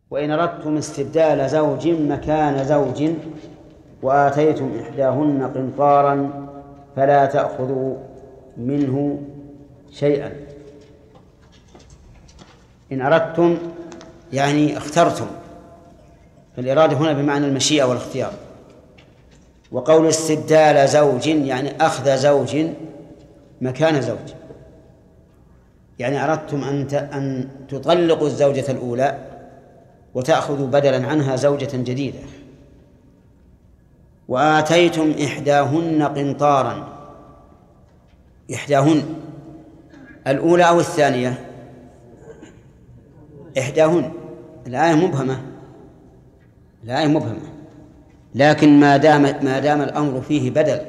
وإن أردتم استبدال زوج مكان زوج وآتيتم إحداهن قنطارا فلا تأخذوا منه شيئا. إن أردتم يعني اخترتم، فالإرادة هنا بمعنى المشيئة والاختيار. وقول استبدال زوج يعني أخذ زوج مكان زوج، يعني أردتم أن تطلقوا الزوجة الأولى وتأخذوا بدلا عنها زوجة جديدة. وآتيتم إحداهن قنطارا، إحداهن الأولى أو الثانية؟ إحداهن. الآية مبهمة، الآية مبهمة، لكن ما دام الأمر فيه بدل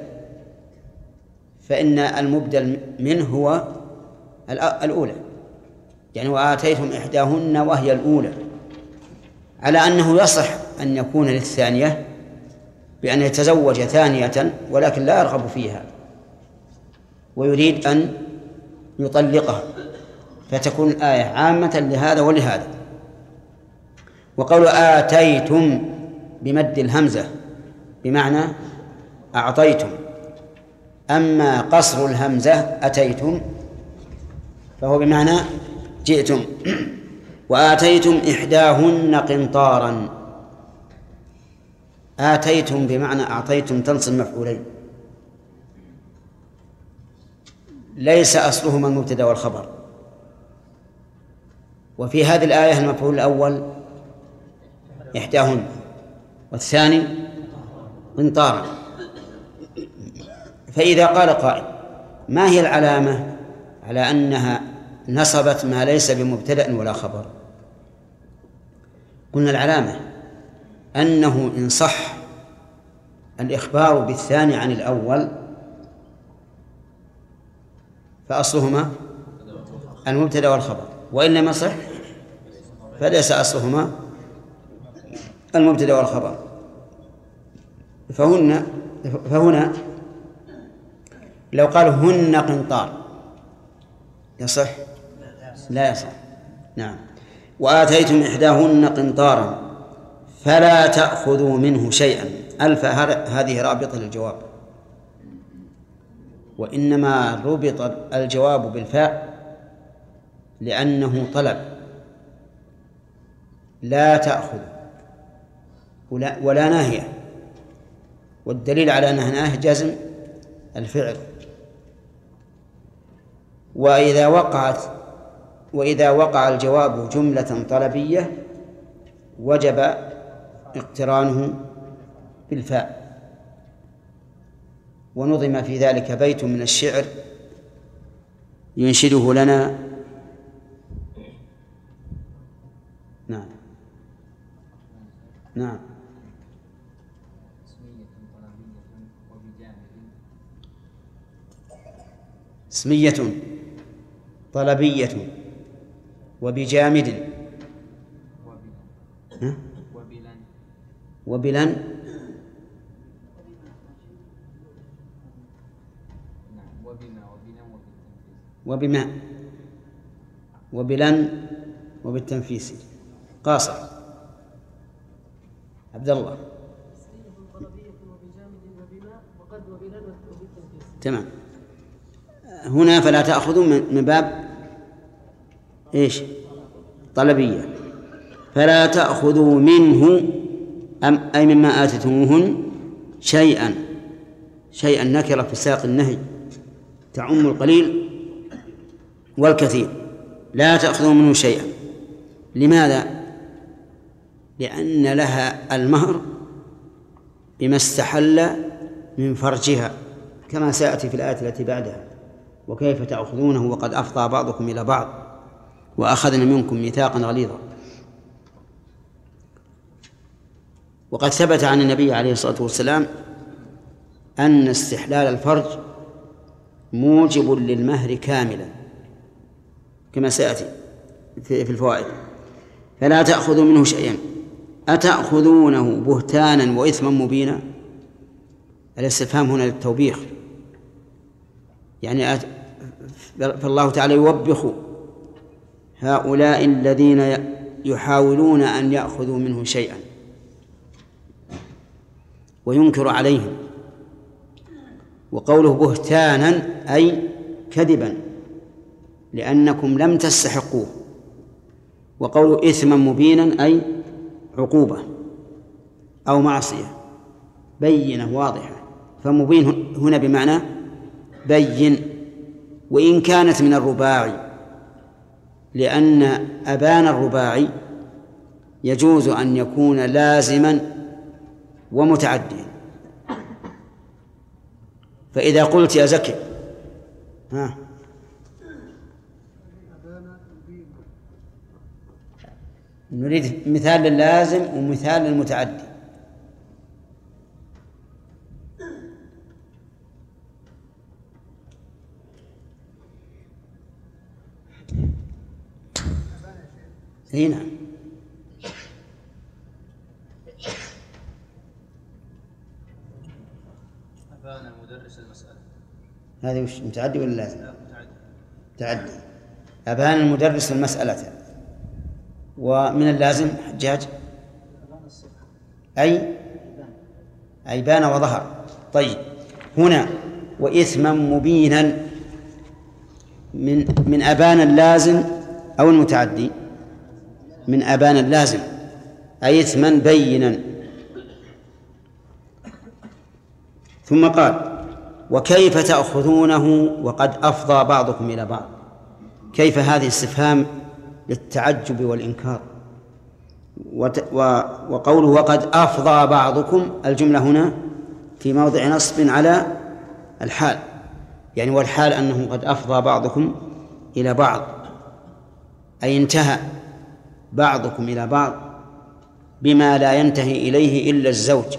فإن المبدل منه هو الأولى، يعني وآتيتم إحداهن وهي الأولى، على أنه يصح أن يكون للثانية بأن يتزوج ثانية ولكن لا يرغب فيها ويريد أن يطلقها، فتكون الآية عامة لهذا ولهذا. وقول آتيتم بمد الهمزة بمعنى أعطيتم، أما قصر الهمزة أتيتم فهو بمعنى جئتم. وآتيتم إحداهن قنطارا، آتيتم بمعنى أعطيتم تنصب مفعولين، ليس أصلهما المبتدأ والخبر. وفي هذه الآية المفعول الأول إحداهن والثاني قنطارا. فإذا قال قائل ما هي العلامة على أنها نصبت ما ليس بمبتدأ ولا خبر؟ قلنا العلامة أنه إن صح الإخبار بالثاني عن الأول فأصلهما المبتدأ والخبر، وإن لم يصح فليس أصلهما المبتدأ والخبر. فهنا لو قالوا هن قنطار يصح؟ لا يصح. نعم. وآتيتم إحداهن قنطارا فلا تأخذوا منه شيئا، ألف هذه رابطة للجواب، وإنما ربط الجواب بالفاء لأنه طلب، لا تأخذ ولا ناهية، والدليل على أنها ناهية جزم الفعل. وإذا وقع الجواب جملة طلبية وجب اقترانه بالفاء. ونظم في ذلك بيت من الشعر ينشده لنا. نعم نعم. اسمية طلبية وبجامد وبلن وبما وبلن وبالتنفيس. قاصر عبد الله. تمام. هنا فلا تأخذوا من باب إيش؟ طلبية. فلا تأخذوا منه أي مما آتيتموهن شيئا. شيئا نكرة في سياق النهي تعم القليل والكثير. لا تأخذوا منه شيئا. لماذا؟ لأن لها المهر بما استحل من فرجها كما سيأتي في الآية التي بعدها: وكيف تأخذونه وقد أفضى بعضكم إلى بعض وأخذنا منكم ميثاقا غليظا. وقد ثبت عن النبي عليه الصلاة والسلام أن استحلال الفرج موجب للمهر كاملا كما سيأتي في الفوائد. فلا تأخذوا منه شيئا. أتأخذونه بهتانا وإثما مبينا؟ الاستفهام هنا للتوبيخ، يعني فالله تعالى يوبخ هؤلاء الذين يحاولون أن يأخذوا منه شيئا وينكر عليهم. وقوله بهتانا أي كذبا لأنكم لم تستحقوه. وقوله إثما مبينا أي عقوبة أو معصية بينة واضحة، فمبين هنا بمعنى بين. وإن كانت من الرباعي، لأن أبان الرباعي يجوز أن يكون لازما ومتعديا. فإذا قلت يا زكي نريد مثال للازم ومثال للمتعدي. هنا أبان مدرس المسألة، هذه وش متعدي ولا لازم؟ لا متعدي. أبان المدرس المسألة. ومن اللازم حجاج أي بان وظهر. طيب هنا وإثما مبينا من أبان اللازم أو المتعدي؟ من أبان اللازم أي إثما بينا. ثم قال وكيف تأخذونه وقد أفضى بعضكم إلى بعض. كيف هذه استفهام للتعجب والإنكار. وقوله وقد أفضى بعضكم، الجملة هنا في موضع نصب على الحال، يعني والحال أنه قد أفضى بعضكم إلى بعض، أي انتهى بعضكم إلى بعض بما لا ينتهي إليه إلا الزوج.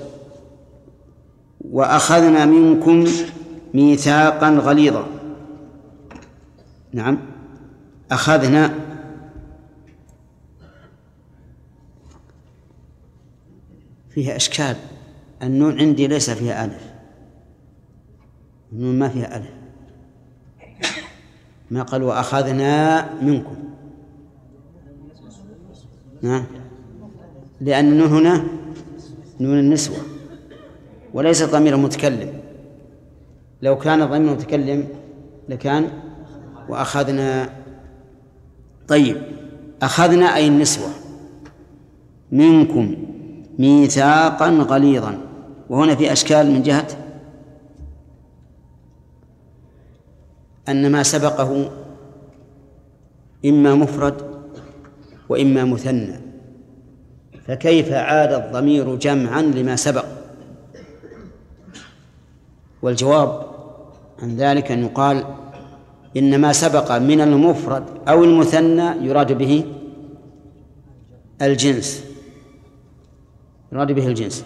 وأخذنا منكم ميثاقا غليظا. نعم، أخذنا فيها إشكال. النون عندي ليس فيها ألف، النون ما فيها ألف، ما قال وأخذنا منكم. نعم، لأن النون هنا نون النسوة وليس ضمير المتكلم. لو كان ضمير المتكلم لكان وأخذنا. طيب أخذنا أي النسوة منكم ميثاقا غليظا. وهنا في أشكال من جهة أن ما سبقه إما مفرد وإما مثنى، فكيف عاد الضمير جمعا لما سبق؟ والجواب عن ذلك أن يقال إن ما سبق من المفرد أو المثنى يراد به الجنس، يراد به الجنس.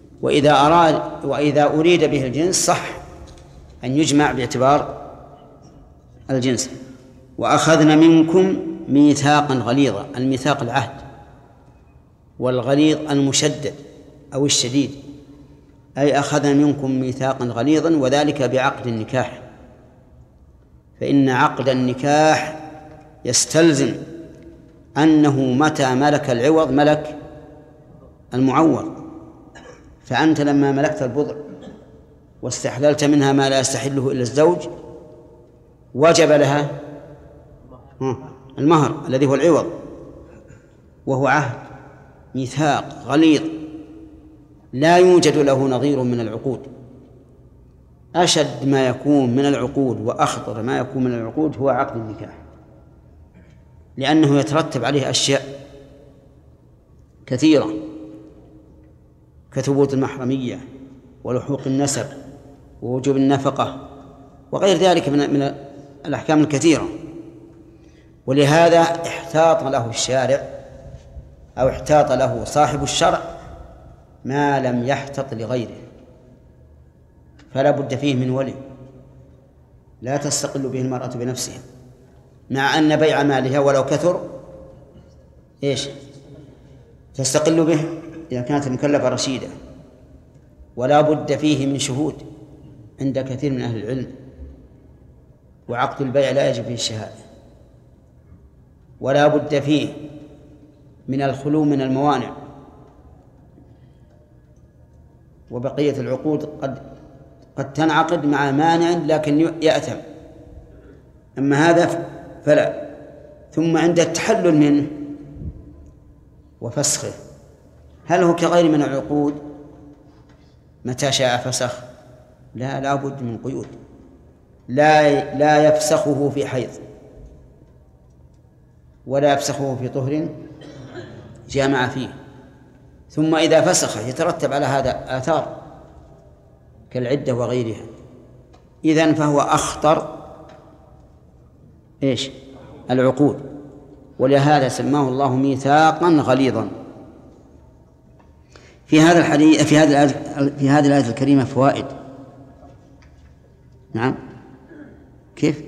وإذا أريد به الجنس صح أن يجمع باعتبار الجنس. وأخذنا منكم ميثاقا غليظا، الميثاق العهد، والغليظ المشدد أو الشديد، أي أخذنا منكم ميثاقا غليظا، وذلك بعقد النكاح. فإن عقد النكاح يستلزم أنه متى ملك العوض ملك المعوض. فأنت لما ملكت البضع واستحللت منها ما لا يستحله إلا الزوج وجب لها المهر الذي هو العوض، وهو عهد ميثاق غليظ لا يوجد له نظير من العقود. أشد ما يكون من العقود وأخطر ما يكون من العقود هو عقد النكاح، لأنه يترتب عليه أشياء كثيرة كثبوت المحرمية ولحوق النسب ووجوب النفقة وغير ذلك من الأحكام الكثيرة. ولهذا احتاط له الشارع أو احتاط له صاحب الشرع ما لم يحتط لغيره، فلا بد فيه من ولي لا تستقل به المرأة بنفسها، مع أن بيع مالها ولو كثر تستقل به إذا كانت المكلفة رشيدة. ولا بد فيه من شهود عند كثير من أهل العلم، وعقد البيع لا يجب فيه الشهادة. ولا بد فيه من الخلو من الموانع، وبقية العقود قد تنعقد مع مانع لكن يأثم، أما هذا فلا. ثم عند التحلل منه وفسخه، هل هو كغير من العقود متى شاء فسخ؟ لا بد من قيود. لا يفسخه في حيض، ولا يفسخه في طهر جامع فيه. ثم إذا فسخ يترتب على هذا آثار كالعدة وغيرها، إذن فهو أخطر العقود، ولهذا سماه الله ميثاقا غليظا. في هذا الحديث في هذه الآية الكريمة فوائد. نعم، كيف؟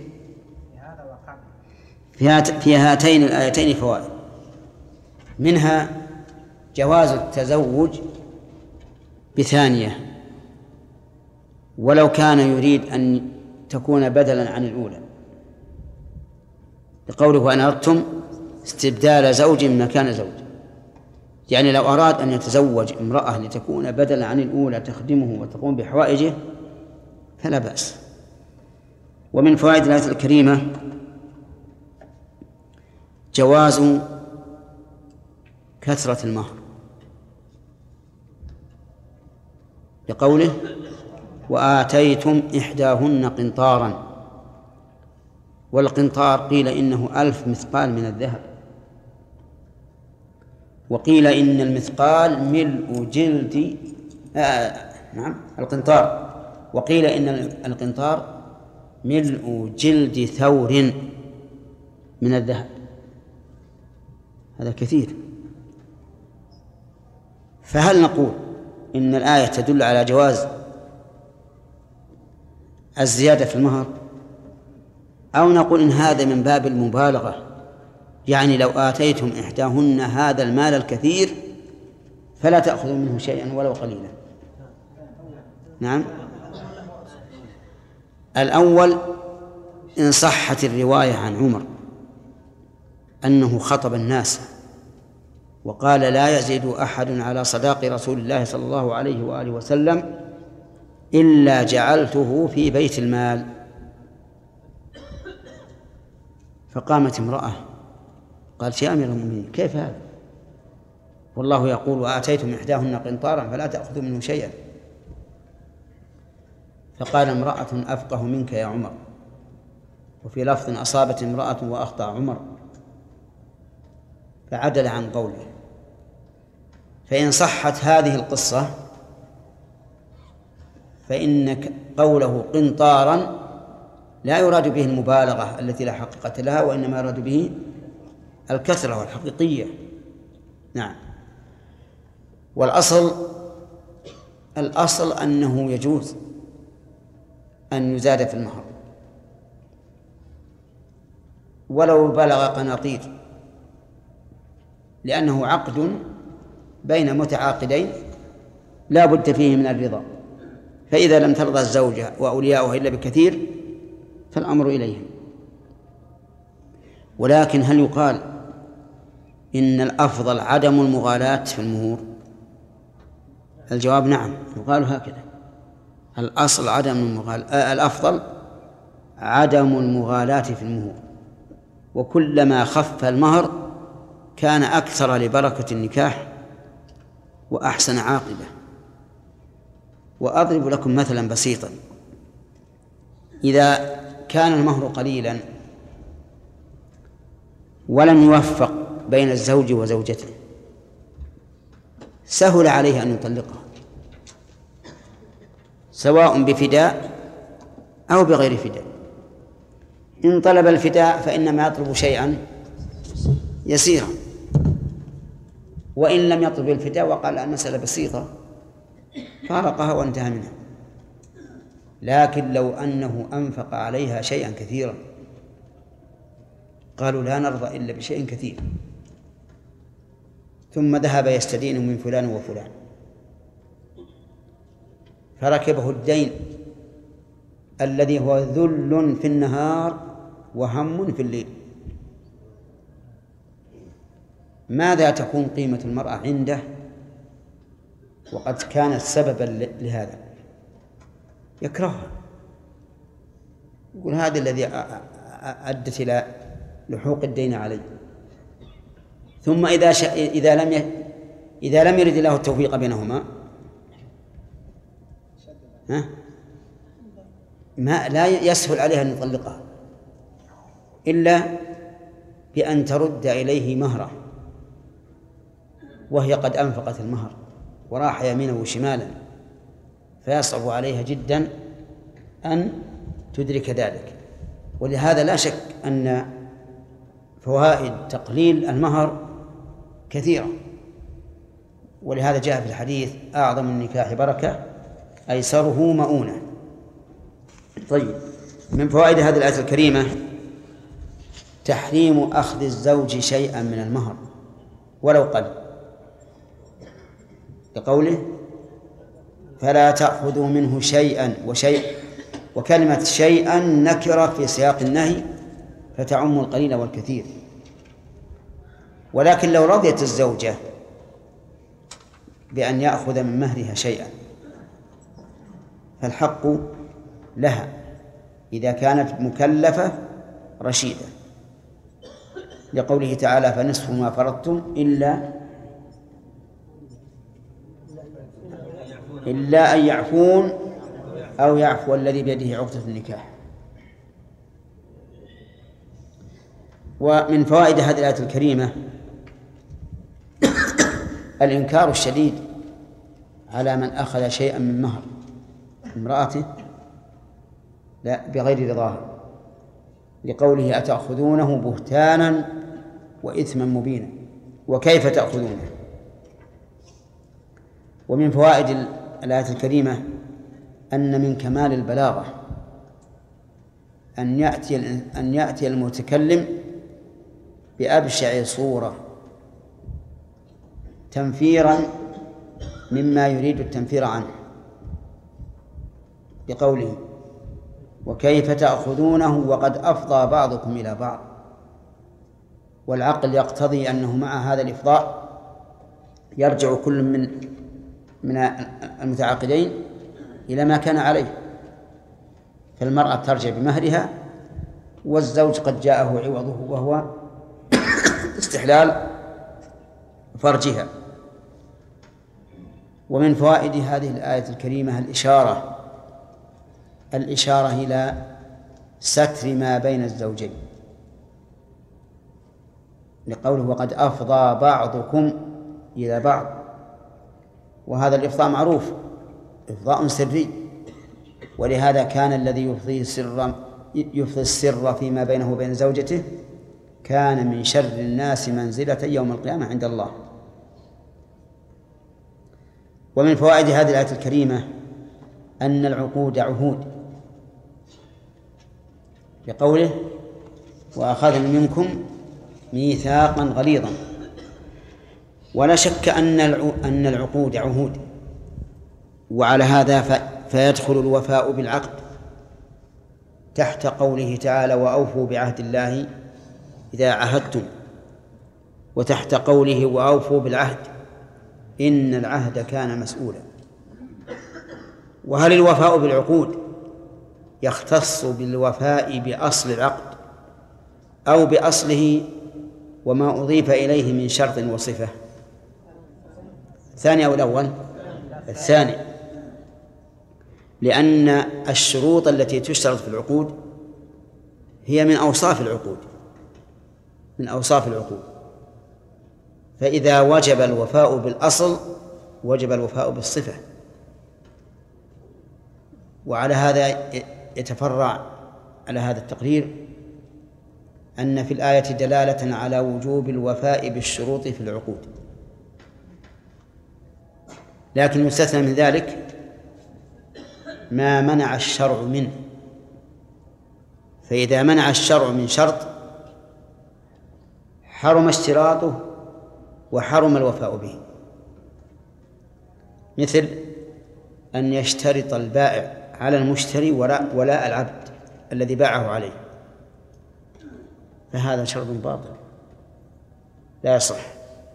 في هاتين الآيتين فوائد، منها جواز التزوج بثانية ولو كان يريد أن تكون بدلا عن الأولى، لقوله وإن أردتم استبدال زوج مكان زوج، يعني لو أراد أن يتزوج امرأة لتكون بدلا عن الأولى تخدمه وتقوم بحوائجه فلا بأس. ومن فوائد الآية الكريمة جواز كثرة المهر، لقوله وآتيتم إحداهن قنطارا، والقنطار قيل إنه 1000 مثقال من الذهب، وقيل إن المثقال ملء جلد القنطار، وقيل إن القنطار ملء جلد ثور من الذهب، هذا كثير. فهل نقول إن الآية تدل على جواز الزيادة في المهر، أو نقول إن هذا من باب المبالغة، يعني لو آتيتم إحداهن هذا المال الكثير فلا تأخذوا منه شيئا ولو قليلا؟ نعم، الأول إن صحت الرواية عن عمر أنه خطب الناس وقال لا يزيد أحد على صداق رسول الله صلى الله عليه وآله وسلم إلا جعلته في بيت المال. فقامت امرأة قالت يا أمير المؤمنين كيف هذا؟ والله يقول وآتيتم إحداهن قنطارا فلا تأخذوا منه شيئا. فقال امرأة أفقه منك يا عمر، وفي لفظ أصابت امرأة وأخطأ عمر، فعدل عن قوله. فإن صحت هذه القصة فإن قوله قنطارا لا يراد به المبالغة التي لا حقيقة لها، وإنما يراد به الكثرة والحقيقية. نعم. والأصل أنه يجوز أن يزاد في المهر ولو بلغ قناطير، لأنه عقد بين متعاقدين لا بد فيه من الرضا، فإذا لم ترضى الزوجة وأولياؤها إلا بكثير فالأمر إليهم. ولكن هل يقال إن الأفضل عدم المغالاة في المهور؟ الجواب نعم، يقال هكذا، الأصل عدم المغالاة، الأفضل عدم المغالاة في المهور، وكلما خف المهر كان أكثر لبركة النكاح وأحسن عاقبة. وأضرب لكم مثلا بسيطا، إذا كان المهر قليلا ولم يوفق بين الزوج وزوجته سهل عليه أن يطلقها، سواء بفداء أو بغير فداء. إن طلب الفداء فإنما يطلب شيئا يسيرا، وإن لم يطلب الفداء وقال المسألة بسيطة فارقها وانتهى منها. لكن لو أنه أنفق عليها شيئا كثيرا قالوا لا نرضى إلا بشيء كثير، ثم ذهب يستدين من فلان وفلان فركبه الدين الذي هو ذل في النهار وهم في الليل، ماذا تكون قيمة المرأة عنده وقد كانت سببا لهذا؟ يكرهها، يقول هذا الذي أدت إلى لحوق الدين علي. ثم إذا لم يرد الله التوفيق بينهما ما لا يسهل عليها أن يطلقها إلا بأن ترد إليه مهره، وهي قد أنفقت المهر وراح يمينه وشمالا، فيصعب عليها جدا أن تدرك ذلك. ولهذا لا شك أن فوائد تقليل المهر كثيرة، ولهذا جاء في الحديث أعظم النكاح بركة أيسره مؤونة. طيب، من فوائد هذه الآية الكريمة تحريم أخذ الزوج شيئا من المهر ولو قل، لقوله فلا تأخذوا منه شيئا وشيء، وكلمة شيئا نكرة في سياق النهي فتعم القليل والكثير. ولكن لو رضيت الزوجة بأن يأخذ من مهرها شيئا فالحق لها إذا كانت مكلفة رشيدة، لقوله تعالى فنصف ما فرضتم إلا أن يعفون أو يعفو الذي بيده عقدة النكاح. ومن فوائد هذه الآية الكريمة الإنكار الشديد على من أخذ شيئا من مهر امرأته لا بغير رضاها، لقوله أتأخذونه بهتانا وإثما مبينا وكيف تأخذونه. ومن فوائد الآية الكريمة أن من كمال البلاغة أن يأتي المتكلم بأبشع صورة تنفيرا مما يريد التنفير عنه، بقوله وكيف تأخذونه وقد أفضى بعضكم إلى بعض. والعقل يقتضي أنه مع هذا الإفضاء يرجع كل من المتعاقدين إلى ما كان عليه، فالمرأة ترجع بمهرها والزوج قد جاءه عوضه وهو استحلال فرجها. ومن فوائد هذه الآية الكريمة الإشارة إلى ستر ما بين الزوجين، لقوله وقد أفضى بعضكم إلى بعض، وهذا الإفضاء معروف إفضاء سري، ولهذا كان الذي يفضي السر فيما بينه وبين زوجته كان من شر الناس منزلة يوم القيامة عند الله. ومن فوائد هذه الآية الكريمة أن العقود عهود، لقوله وأخذنا منكم ميثاقا غليظا. ولا شك أن العقود عهود، وعلى هذا فيدخل الوفاء بالعقد تحت قوله تعالى وأوفوا بعهد الله إذا عهدتم، وتحت قوله وأوفوا بالعهد إن العهد كان مسؤولا. وهل الوفاء بالعقود يختص بالوفاء بأصل العقد أو بأصله وما أضيف إليه من شرط وصفة؟ الثاني أو الأول؟ الثاني، لأن الشروط التي تشترط في العقود هي من أوصاف العقود، فإذا وجب الوفاء بالأصل وجب الوفاء بالصفة. وعلى هذا يتفرع على هذا التقرير أن في الآية دلالة على وجوب الوفاء بالشروط في العقود، لكن يستثنى من ذلك ما منع الشرع منه. فإذا منع الشرع من شرط حرم اشتراطه وحرم الوفاء به، مثل أن يشترط البائع على المشتري ولاء العبد الذي باعه عليه، فهذا شرط باطل لا يصح.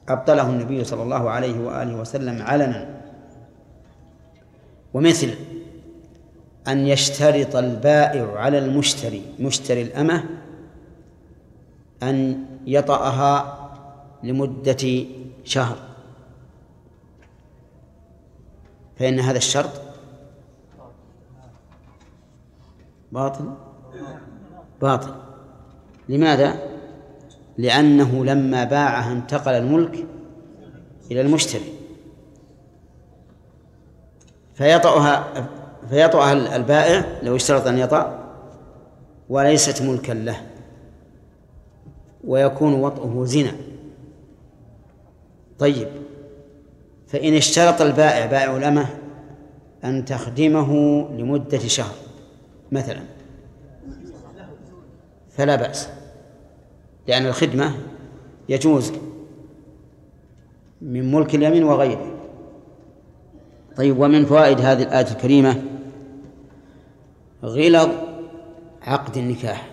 أبطله النبي صلى الله عليه وآله وسلم علنا. ومثل أن يشترط البائع على مشتري الأمة أن يطأها لمدة شهر، فإن هذا الشرط باطل. لماذا؟ لأنه لما باعها انتقل الملك إلى المشتري، فيطأها البائع لو اشترط أن يطأ وليست ملكا له، ويكون وطئه زنا. طيب، فإن اشترط البائع بائع الأمة أن تخدمه لمدة شهر مثلا فلا بأس، لأن الخدمة يجوز من ملك اليمين وغيره. طيب، ومن فوائد هذه الآية الكريمة غلظ عقد النكاح،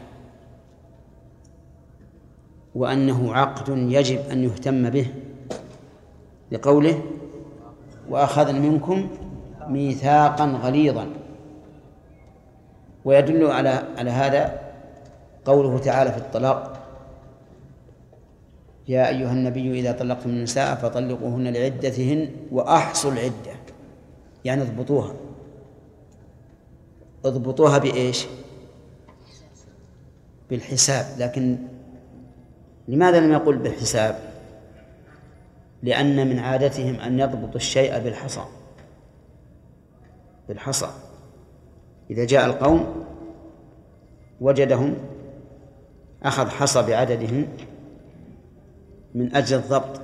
وأنه عقد يجب أن يهتم به، لقوله وأخذنا منكم ميثاقا غليظا. ويدل على هذا قوله تعالى في الطلاق: يا أيها النبي إذا طلقتم النساء فطلقوهن لعدتهن وأحصوا العدة، يعني اضبطوها بإيش؟ بالحساب. لكن لماذا لم يقل بالحساب؟ لأن من عادتهم أن يضبطوا الشيء بالحصى. إذا جاء القوم وجدهم أخذ حصى بعددهم من أجل الضبط.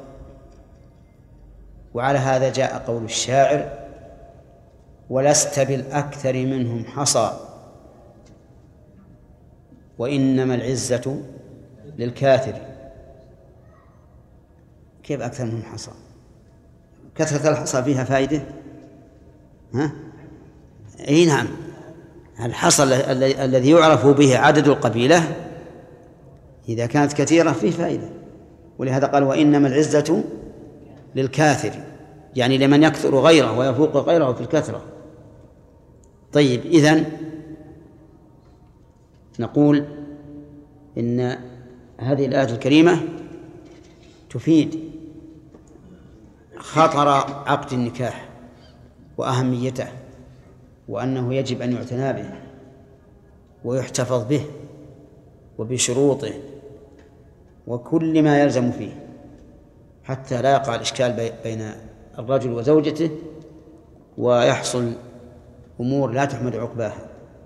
وعلى هذا جاء قول الشاعر: ولست بالأكثر منهم حصى وإنما العزة للكاثر. كيف أكثر منهم حصى؟ كثرة الحصى فيها فائدة؟ أي نعم، الحصى الذي يعرف به عدد القبيلة إذا كانت كثيرة فيه فائدة. ولهذا قال: وإنما العزة للكاثر، يعني لمن يكثر غيره ويفوق غيره في الكثرة. طيب، إذن نقول إن هذه الآية الكريمة تفيد خطر عقد النكاح وأهميته، وأنه يجب أن يعتنى به ويحتفظ به وبشروطه وكل ما يلزم فيه، حتى لا يقع الإشكال بين الرجل وزوجته ويحصل أمور لا تحمد عقباها.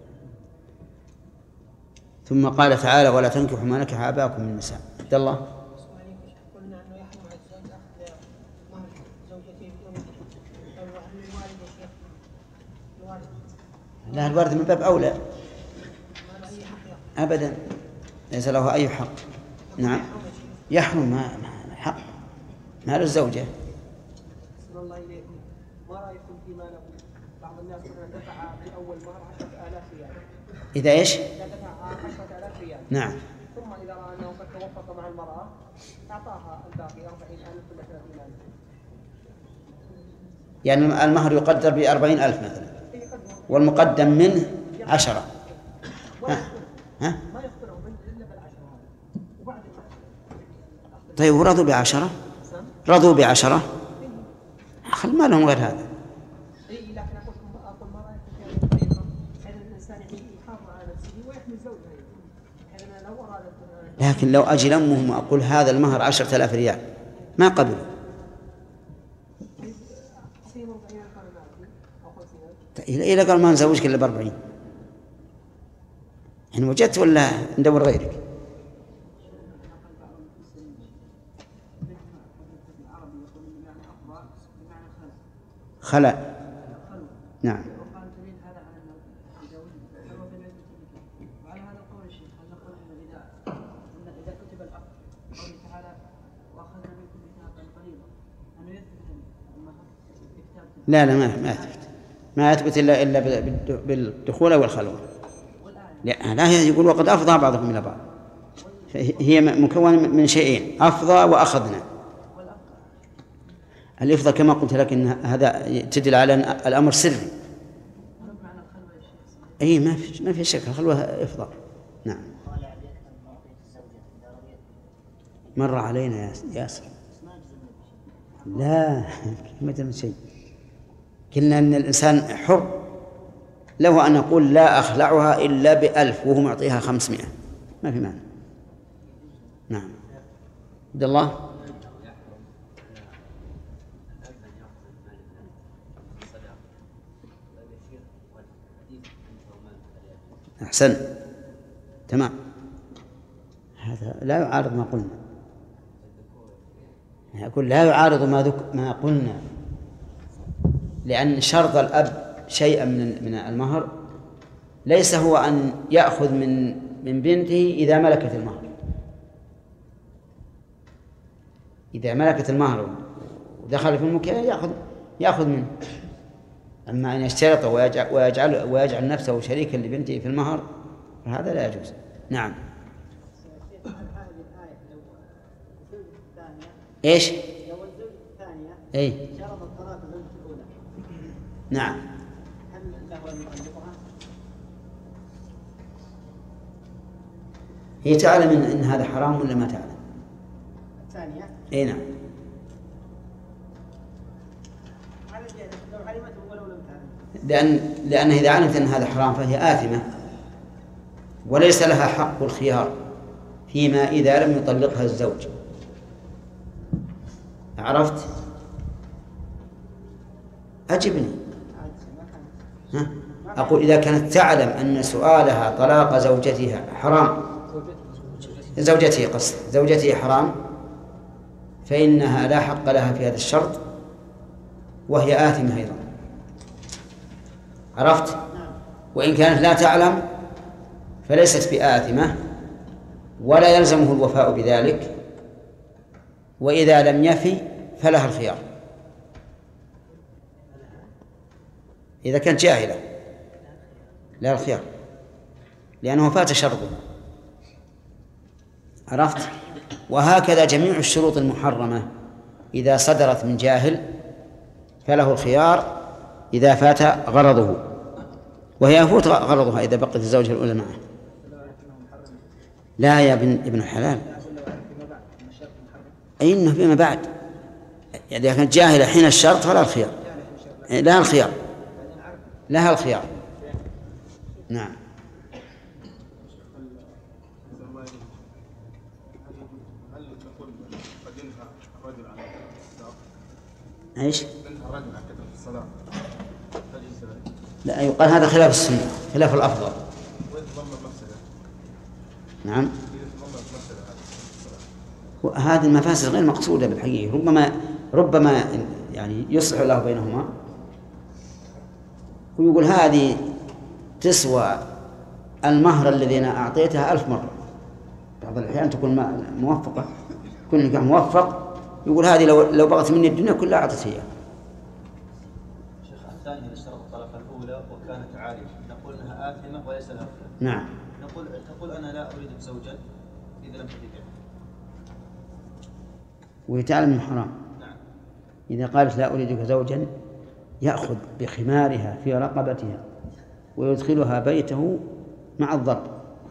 ثم قال تعالى: ولا تنكحوا ما نكح آباؤكم من النساء. عبد الله. قلنا أنه يحرم على الزوج أخذ مهر زوجته لا، الوارث من باب أولى أبدا، ليس له أي حق. نعم، يحرم ما حق مال الزوجة. صلى الله إليكم، ما رأيكم فيما نقول بعض الناس دفع في أول مهر 10,000 ريال. إذا إيش؟ إذا دفع 10,000 ريال. نعم. ثم إذا رأى أنه قد توفق مع المرأة أعطاها الباقي 40,000 ولا 30,000. يعني المهر يقدر ب40,000 مثلا، والمقدم منه 10. ها؟ ما يخبره إلا بال10 وبعد. طيب، ورضوا ب10؟ رضوا ب10؟ خل ما لهم غير هذا. لكن أقول ما رأيك في هذه الطريقة، حيث الإنسان يحافظ على نفسه ويحمي زوجه، حيث لو أراد. لكن لو أجي أمهم أقول هذا المهر 10,000 ريال ما قبلوا. إلى قال ما نزوجك إلا ب40. إن وجدت ولا ندور غيرك؟ خلا. نعم. لا ما يثبت إلا بالدخول والخلوة. لا يقول وقد أفضى بعضكم إلى بعض، هي مكونة من شيئين: أفضى وأخذنا. الإفضل كما قلت لك إن هذا تدل على أن الأمر سري. أي ما في شك الخلوة إفضل. نعم. مر علينا يا ياسر. لا ما تم شيء. قلنا أن الإنسان حر له أن يقول لا أخلعها إلا ب1000 وهو معطيها 500 ما في مانع. نعم. عبد الله. أحسن تمام. هذا لا يعارض ما قلنا. أقول لا يعارض ما قلنا، لأن شرط الأب شيئا من المهر ليس هو أن يأخذ من بنته إذا ملكت المهر. إذا ملكت المهر ودخل في المكان يأخذ منه. أما أن يشترط ويجعل نفسه شريكا لبنته في المهر فهذا لا يجوز. نعم. إيش؟ لو الزوجة الثانية أي شرط الطلاق الزوجة الأولى. نعم. هل له أن يطلقها؟ هي تعلم إن هذا حرام ولا ما تعلم؟ الثانية؟ أي نعم. لو علمته ولو لم تعلم. لأن إذا علمت أن هذا حرام فهي آثمة وليس لها حق الخيار فيما إذا لم يطلقها الزوج. عرفت؟ أجبني. ها؟ أقول إذا كانت تعلم أن سؤالها طلاق زوجتها حرام، زوجته حرام، فإنها لا حق لها في هذا الشرط وهي آثمة أيضا. عرفت؟ وإن كانت لا تعلم فليست بآثمة ولا يلزمه الوفاء بذلك، وإذا لم يفي فلها الخيار. إذا كانت جاهلة لها الخيار لأنه فات شرطه. عرفت؟ وهكذا جميع الشروط المحرمة إذا صدرت من جاهل فله الخيار إذا فات غرضه، وهي يفوت غرضها إذا بقت الزوجة الأولى معه. لا يا ابن الحلال، أي إنه فيما بعد إذا كانت جاهلة حين الشرط فلا الخيار، لها الخيار. نعم. ايش؟ لا يقال هذا خلاف السنة، خلاف الأفضل. نعم. هذه المفاسد غير مقصودة بالحقيقة، ربما يعني يصلح الله بينهما ويقول هذه تسوى المهر الذي أنا أعطيتها 1000 مرة. بعض الأحيان تكون موفقة، كل نكاح موفق يقول هذه لو بغت مني الدنيا كلها أعطيتها إياها. شيخ الثاني إذا اشترط الطلاق الأولى وكانت عارفة نقول أنها آثمة وليس لها خيار. نعم. تقول أنا لا أريدك زوجا إذا لم تطيقه، وهي تعلم من حرام. نعم. إذا قالت لا أريدك زوجا يأخذ بخمارها في رقبتها ويدخلها بيته مع الضرب.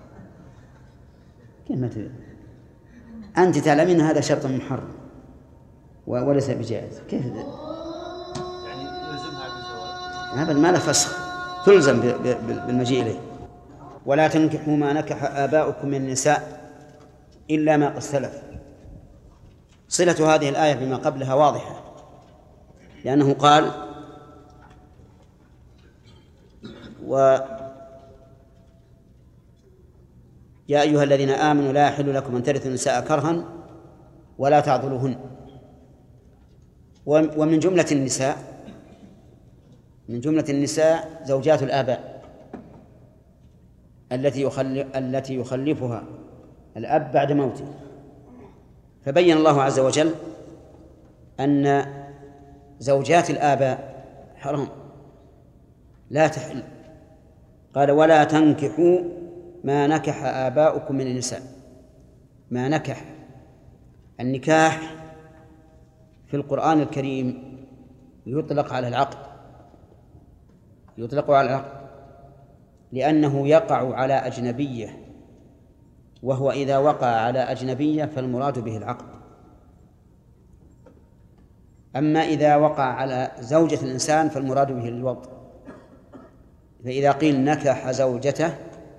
كلمة أنت تعلمين هذا شرط محرم وليس بجائز، كيف يعني يلزمها بالزواج؟ هذا ما له فسخ، تلزم بالمجيء إليه. ولا تنكحوا ما نكح آباؤكم من النساء إلا ما قد سلف. صلة هذه الآية بما قبلها واضحة، لأنه قال يا أيها الذين آمنوا لا يحل لكم أن ترثوا النساء كرها ولا تعضلوهن. ومن جملة النساء زوجات الآباء التي يخلفها الأب بعد موته. فبين الله عز وجل أن زوجات الآباء حرام لا تحل. قال ولا تنكحوا ما نكح آباؤكم من النساء. ما نكح، النكاح في القرآن الكريم يطلق على العقد، يطلق على العقد لأنه يقع على أجنبية، وهو إذا وقع على أجنبية فالمراد به العقد. أما إذا وقع على زوجة الإنسان فالمراد به الوطء. فإذا قيل نكح زوجته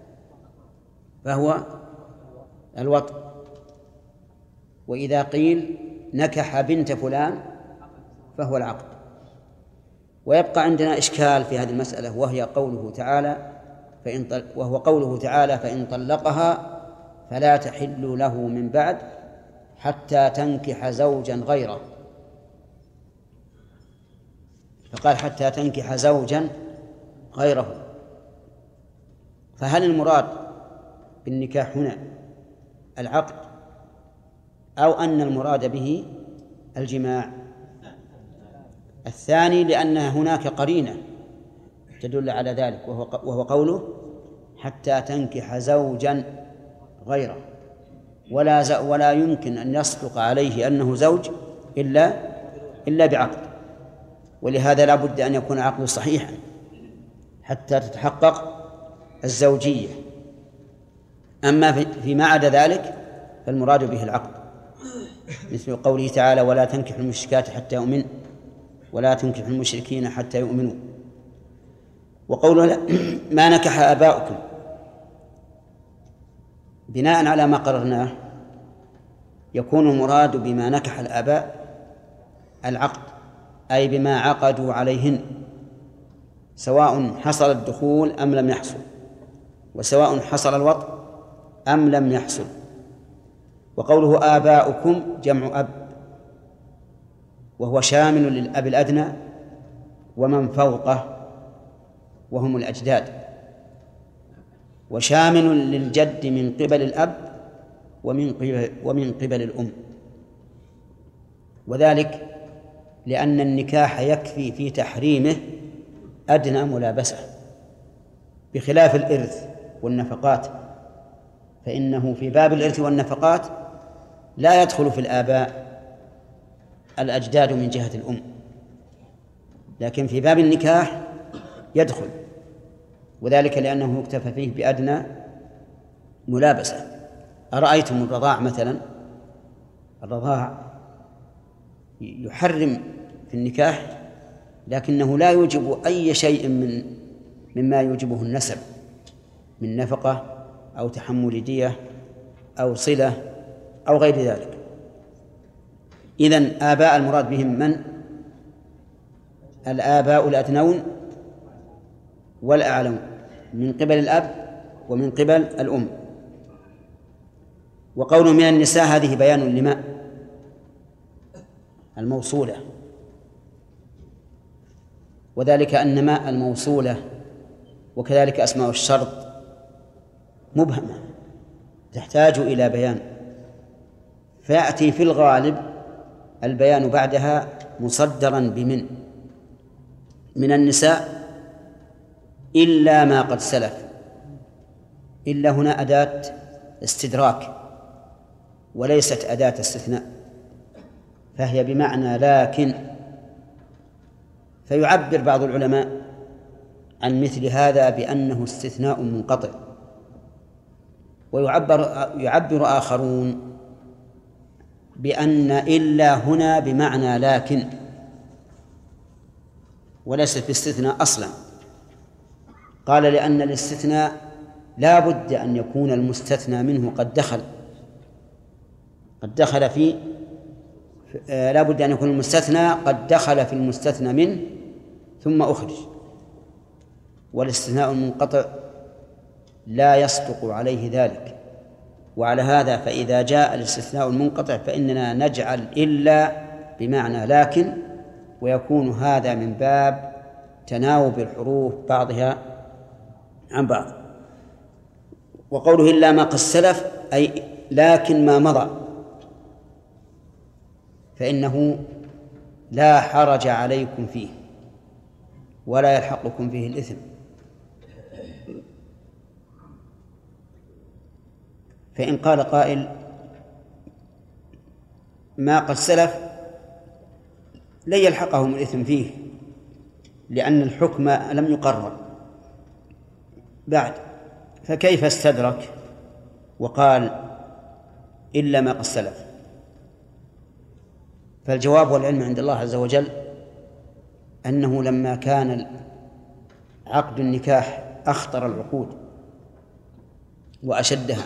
فهو الوطء، وإذا قيل نكح بنت فلان فهو العقد. ويبقى عندنا إشكال في هذه المسألة، وهو قوله تعالى فإن طلقها فلا تحل له من بعد حتى تنكح زوجا غيره. فقال حتى تنكح زوجا غيره، فهل المراد بالنكاح هنا العقد أو أن المراد به الجماع؟ الثاني، لأن هناك قرينة تدل على ذلك، وهو قوله حتى تنكح زوجا غيره، ولا يمكن أن يصدق عليه أنه زوج إلا بعقد. ولهذا لا بد أن يكون عقد صحيحا حتى تتحقق الزوجية. أما فيما عدا ذلك فالمراد به العقد، مثل قوله تعالى ولا تنكح المشركات حتى يؤمن ولا تنكح المشركين حتى يؤمنوا. وقوله ما نكح آباؤكم بناء على ما قررناه يكون المراد بما نكح الآباء العقد، أي بما عقدوا عليهن، سواء حصل الدخول أم لم يحصل، وسواء حصل الوطء أم لم يحصل. وقوله آباؤكم جمع أب، وهو شامل للأب الأدنى ومن فوقه وهم الأجداد، وشامل للجد من قبل الأب ومن قبل الأم. وذلك لأن النكاح يكفي في تحريمه أدنى ملابسة، بخلاف الإرث والنفقات، فإنه في باب الإرث والنفقات لا يدخل في الآباء الأجداد من جهة الأم، لكن في باب النكاح يدخل، وذلك لأنه يكتفى فيه بأدنى ملابسة. أرأيتم الرضاع مثلا؟ الرضاع يحرم في النكاح، لكنه لا يوجب أي شيء مما يوجبه النسب من نفقة أو تحمل دية أو صلة أو غير ذلك. إذن آباء المراد بهم من؟ الآباء الأدنون والأعلون من قبل الأب ومن قبل الأم. وقول من النساء هذه بيان لما الموصولة، وذلك أن ما الموصولة وكذلك أسماء الشرط مبهمة تحتاج إلى بيان، فيأتي في الغالب البيان بعدها مصدرا من النساء إلا ما قد سلف. إلا هنا أداة استدراك وليست أداة استثناء، فهي بمعنى لكن. فيعبر بعض العلماء عن مثل هذا بأنه استثناء منقطع، ويعبر آخرون بأن إلا هنا بمعنى لكن وليست باستثناء أصلا. قال لأن الاستثناء لا بد أن يكون المستثنى منه قد دخل في لا بد أن يكون المستثنى قد دخل في المستثنى منه ثم أخرج، والاستثناء المنقطع لا يصدق عليه ذلك. وعلى هذا فإذا جاء الاستثناء المنقطع فإننا نجعل إلا بمعنى لكن، ويكون هذا من باب تناوب الحروف بعضها عن بعض. وقوله إلا ما قد سلف أي لكن ما مضى، فإنه لا حرج عليكم فيه ولا يلحقكم فيه الإثم. فإن قال قائل ما قد سلف لن يلحقهم الإثم فيه، لأن الحكم لم يقرر بعد، فكيف استدرك وقال إلا ما قد سلف؟ فالجواب والعلم عند الله عز وجل أنه لما كان عقد النكاح أخطر العقود وأشدها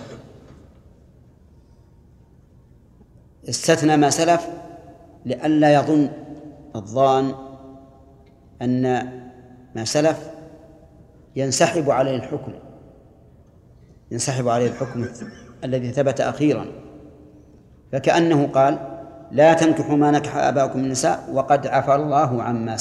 استثنى ما سلف لئلا يظن الظان أن ما سلف ينسحب عليه الحكم الذي ثبت أخيرا، فكأنه قال لا تنكحوا ما نكح آباؤكم من النساء وقد عفى الله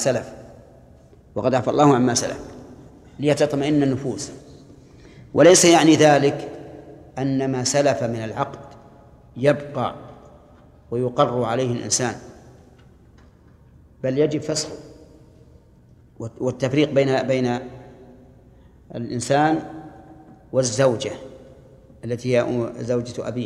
عما سلف ليتطمئن النفوس. وليس يعني ذلك أن ما سلف من العقد يبقى ويقر عليه الإنسان، بل يجب فسخه والتفريق بين الإنسان والزوجة التي هي زوجة أبيه،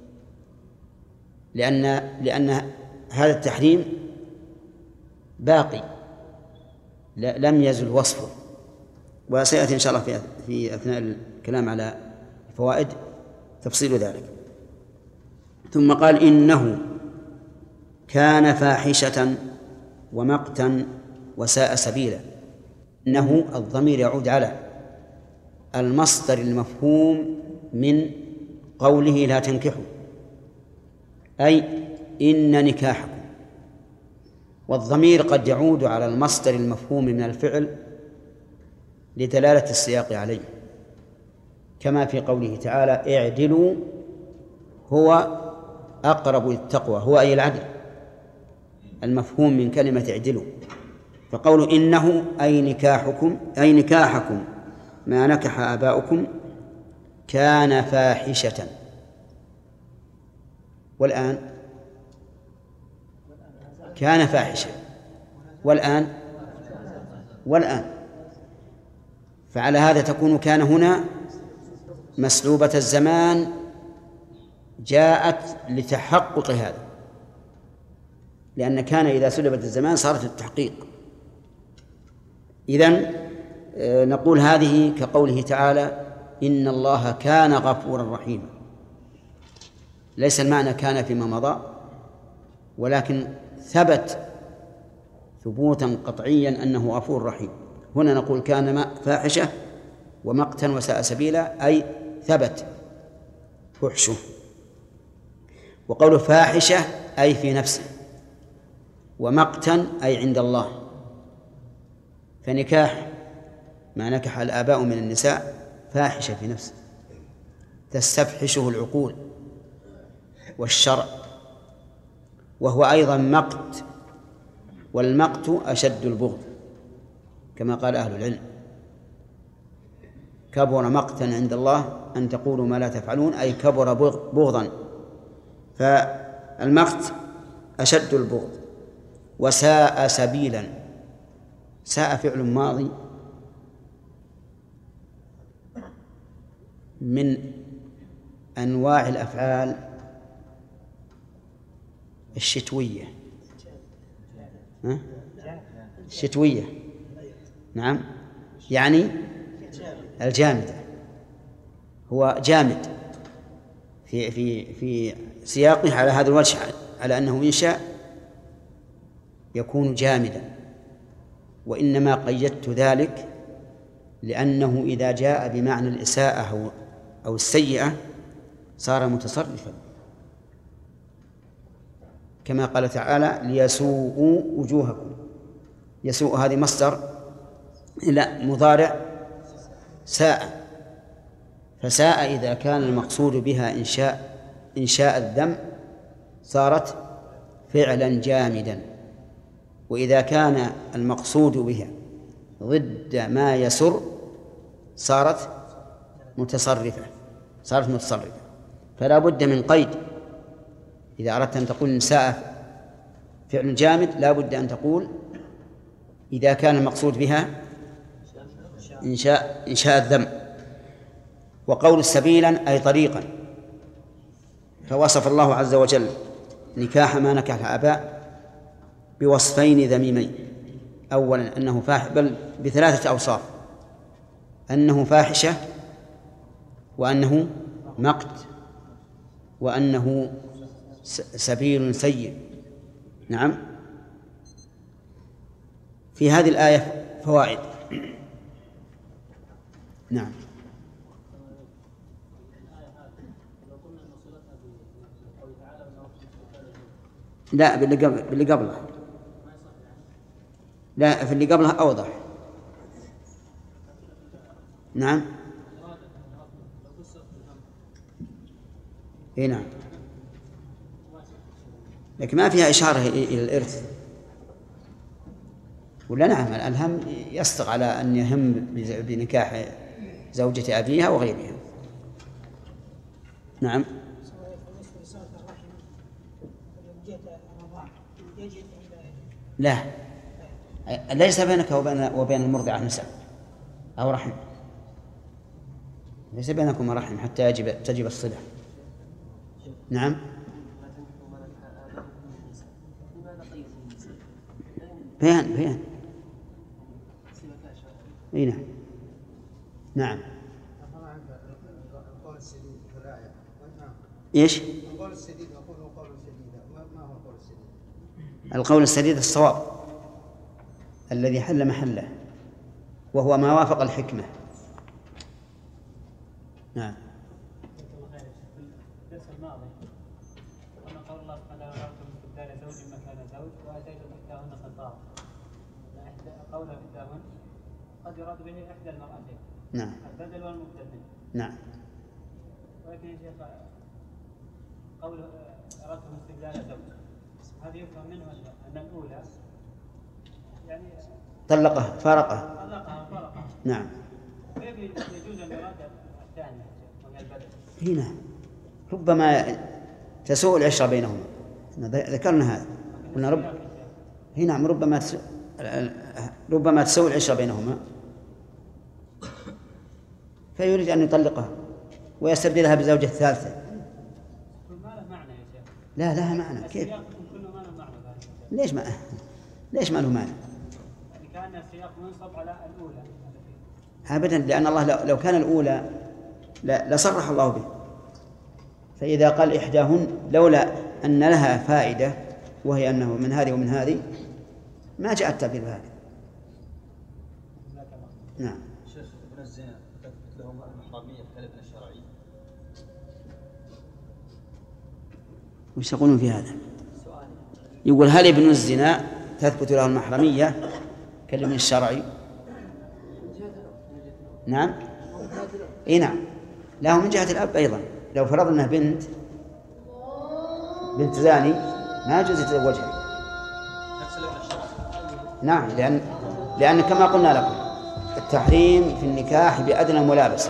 لأن هذا التحريم باقي لم يزل وصفه، وسيأتي إن شاء الله في أثناء الكلام على الفوائد تفصيل ذلك. ثم قال إنه كان فاحشة ومقتا وساء سبيلا. إنه الضمير يعود على المصدر المفهوم من قوله لا تنكحوا، أي إن نكاحكم، والضمير قد يعود على المصدر المفهوم من الفعل لدلالة السياق عليه، كما في قوله تعالى اعدلوا هو أقرب للتقوى، هو أي العدل المفهوم من كلمة اعدلوا. فقول إنه أي نكاحكم ما نكح آباؤكم كان فاحشة، والآن كان فاحشة، والآن فعلى هذا تكون كان هنا مسلوبة الزمان جاءت لتحقق هذا، لأن كان إذا سلبت الزمان صارت التحقيق. إذن نقول هذه كقوله تعالى إن الله كان غفورا رحيما، ليس المعنى كان فيما مضى، ولكن ثبت ثبوتا قطعيا أنه غفور رحيم. هنا نقول كان فاحشة ومقتا وساء سبيلا، أي ثبت فحشه. وقول فاحشة أي في نفسه، ومقتا أي عند الله. فنكاح ما نكح الآباء من النساء فاحشة في نفسه تستفحشه العقول والشرع، وهو أيضا مقت، والمقت أشد البغض كما قال أهل العلم. كبر مقتا عند الله أن تقولوا ما لا تفعلون، أي كبر بغضا. فالمقت أشد البغض. وساء سبيلا، ساء فعل ماضي من أنواع الأفعال الشتوية. الشتوية، نعم، يعني الجامدة. هو جامد في سياقه على هذا الوجه، على أنه إن شاء يكون جامدا، وإنما قيدت ذلك لأنه إذا جاء بمعنى الإساءة أو السيئة صار متصرفا، كما قال تعالى ليسوءوا وجوهكم. يسوء هذه مصدر إلى مضارع ساء، فساء إذا كان المقصود بها إنشاء الذم صارت فعلا جامدا، وإذا كان المقصود بها ضد ما يسر صارت متصرفة. فلا بد من قيد. إذا أردت أن تقول إنساء فعل جامد لا بد أن تقول إذا كان المقصود بها إنشاء الذم. وقول سبيلا أي طريقا، فوصف الله عز وجل نكاح ما نكح الآباء بوصفين ذميمين. أولا أنه فاحش، بل بثلاثة أوصاف: أنه فاحشة، وأنه مقت، وأنه سبيل سيء. نعم. في هذه الآية فوائد. نعم. لا، باللي قبلها. لا، في اللي قبلها أوضح. نعم. إيه نعم، لكن ما فيها إشارة إلى الإرث. ولا نعم، الهم يصدق على أن يهم بنكاح زوجة أبيها وغيرها. نعم. لا، ليس بينك وبين المرضعة نسب أو رحم، ليس بينكما رحم حتى تجب الصلة. نعم. بيان. اي نعم. نعم. ايش؟ القول السديد. أقول قول سديد. ما هو القول السديد؟ القول السديد الصواب الذي حل محله، وهو ما وافق الحكمة. نعم. الدرس الماضي قلنا قول الله سبحانه وتعالى: استبدال زوج مكان زوج وآتيتم إحداهن قنطارا. قول إحداهن قد يراد به إحدى المرأتين. نعم. البدل والمبتدل. نعم. ولكن يا شيخ قول أردتم استبدال زوج، هذا يفهم منه أن الأولى يعني طلقها فارقها. نعم. كيف يجوز أن يراد الثانية وهي البدل؟ هنا ربما تسوء العشرة بينهما، ذكرنا هذا. قلنا هنا ربما تسوء العشرة بينهما، فيريد أن يطلقها ويستبدلها بزوجة ثالثة. ما له معنى يا شيخ. لا، لها معنى. كيف؟ كله ما له معنى. ليش ما له معنى؟ يعني كان السياق منصب على الأولى. أبدا، لأن الله لو كان الأولى لصرح الله به. فإذا قال إحداهن لولا أن لها فائدة، وهي أنه من هذه ومن هذه، ما جاء التعبير بهذا. نعم. شيخ، ابن الزنا تثبت له المحرمية كالابن الشرعي؟ وش يقولون في هذا؟ يقول: هل ابن الزنا تثبت له المحرمية كالابن الشرعي؟ نعم. اي نعم، له من جهة الأب أيضا. لو فرضنا أنها بنت زاني ما يجوز يتزوجها. نعم، لأن كما قلنا لكم التحريم في النكاح بأدنى ملابسة.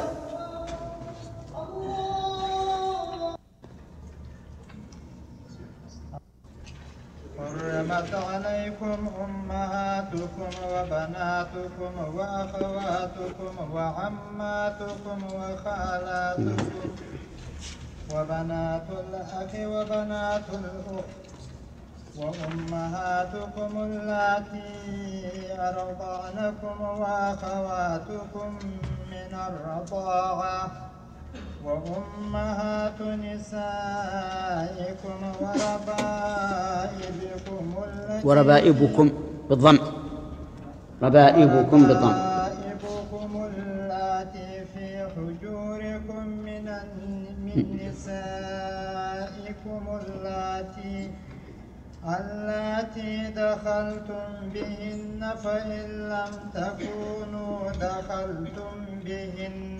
حرمت عليكم أمهاتكم وبناتكم وأخواتكم وعماتكم وخالاتكم وبنات الأخ وبنات الأخت وأمهاتكم اللاتي أرضعنكم وأخواتكم من الرضاعة وأمهات نسائكم وربائبكم بالضم. ربائبكم بالضم. ربائبكم اللاتي في حجوركم من نسائكم اللاتي دخلتم بهن فإن لم تكونوا دخلتم بهن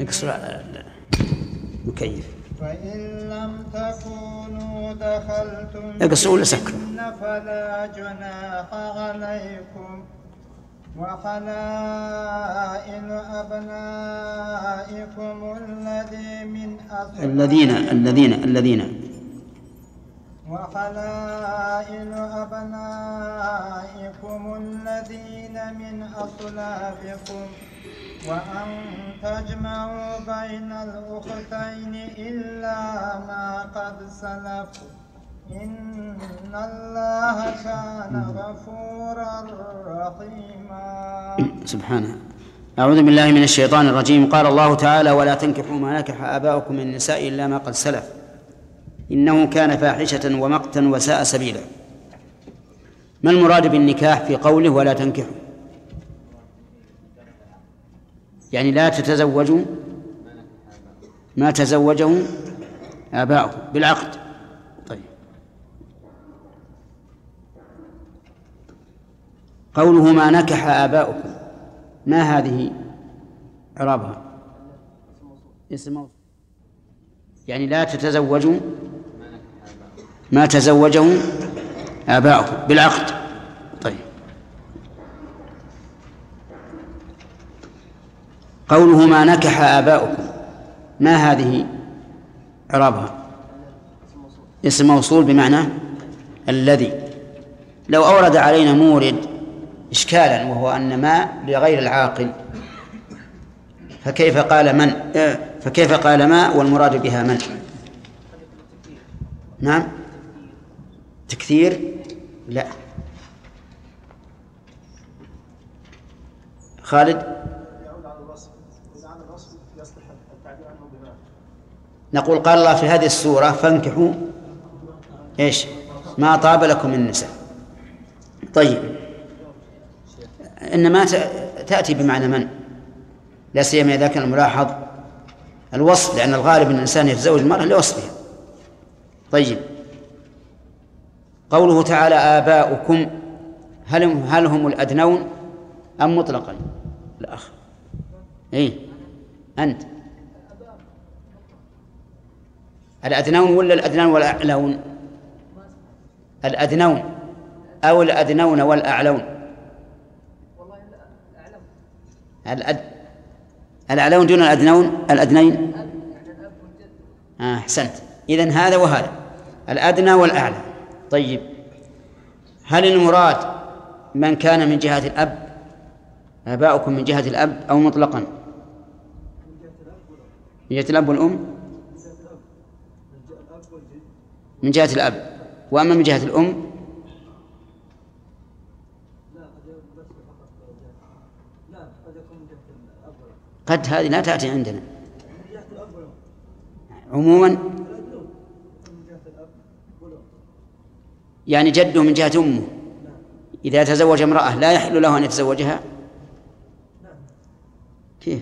مكيف. فإن لم تكونوا دخلتم بهن فلا جناح عليكم وحلائل أبنائكم الذين وحلائل أبنائكم الذين من أصلابكم وأن تجمعوا بين الأختين إلا ما قد سلف إن الله كان غفورا رحيما. سبحانه. أعوذ بالله من الشيطان الرجيم. قال الله تعالى: ولا تنكحوا ما نكح آباؤكم من النساء إلا ما قد سلف إنه كان فاحشة ومقتا وساء سبيلا. ما المراد بالنكاح في قوله ولا تنكحوا؟ يعني لا تتزوجوا ما تزوجه آباؤكم بالعقد. طيب، قوله ما نكح آباؤكم، ما هذه إعرابها؟ اسم موصول. يعني لا تتزوجوا ما تزوجه آباؤكم بالعقد. طيب، قوله ما نكح آباؤكم، ما هذه إعرابها؟ اسم موصول بمعنى الذي. لو أورد علينا مورد إشكالا وهو أن ما لغير العاقل، فكيف قال ما والمراد بها من؟ نعم، تكثير؟ لا. خالد؟ نقول قال الله في هذه السورة: فانكحوا ايش؟ ما طاب لكم من النساء. طيب، إنما تأتي بمعنى من، لا سيما إذا كان الملاحظ الوصف، لأن الغالب أن الإنسان يتزوج المرأة لوصفها. طيب، قوله تعالى آباؤكم، هل هم الأدنون أم مطلقا؟ الأخ أنت الأدنون ولا الأدنون والأعلون؟ الأدنون أو الأدنون والأعلون؟ الأعلون دون الأدنين. أحسنت. إذن هذا وهذا، الأدنى والأعلى. طيب، هل المراد من كان من جهة الأب، آباؤكم من جهة الأب، أو مطلقا؟ من جهة الأب والأم؟ من جهة الأب. وأما من جهة الأم قد هذه لا تأتي عندنا عموما، يعني جده من جهة أمه إذا تزوج امرأة لا يحل له أن يتزوجها. كيف؟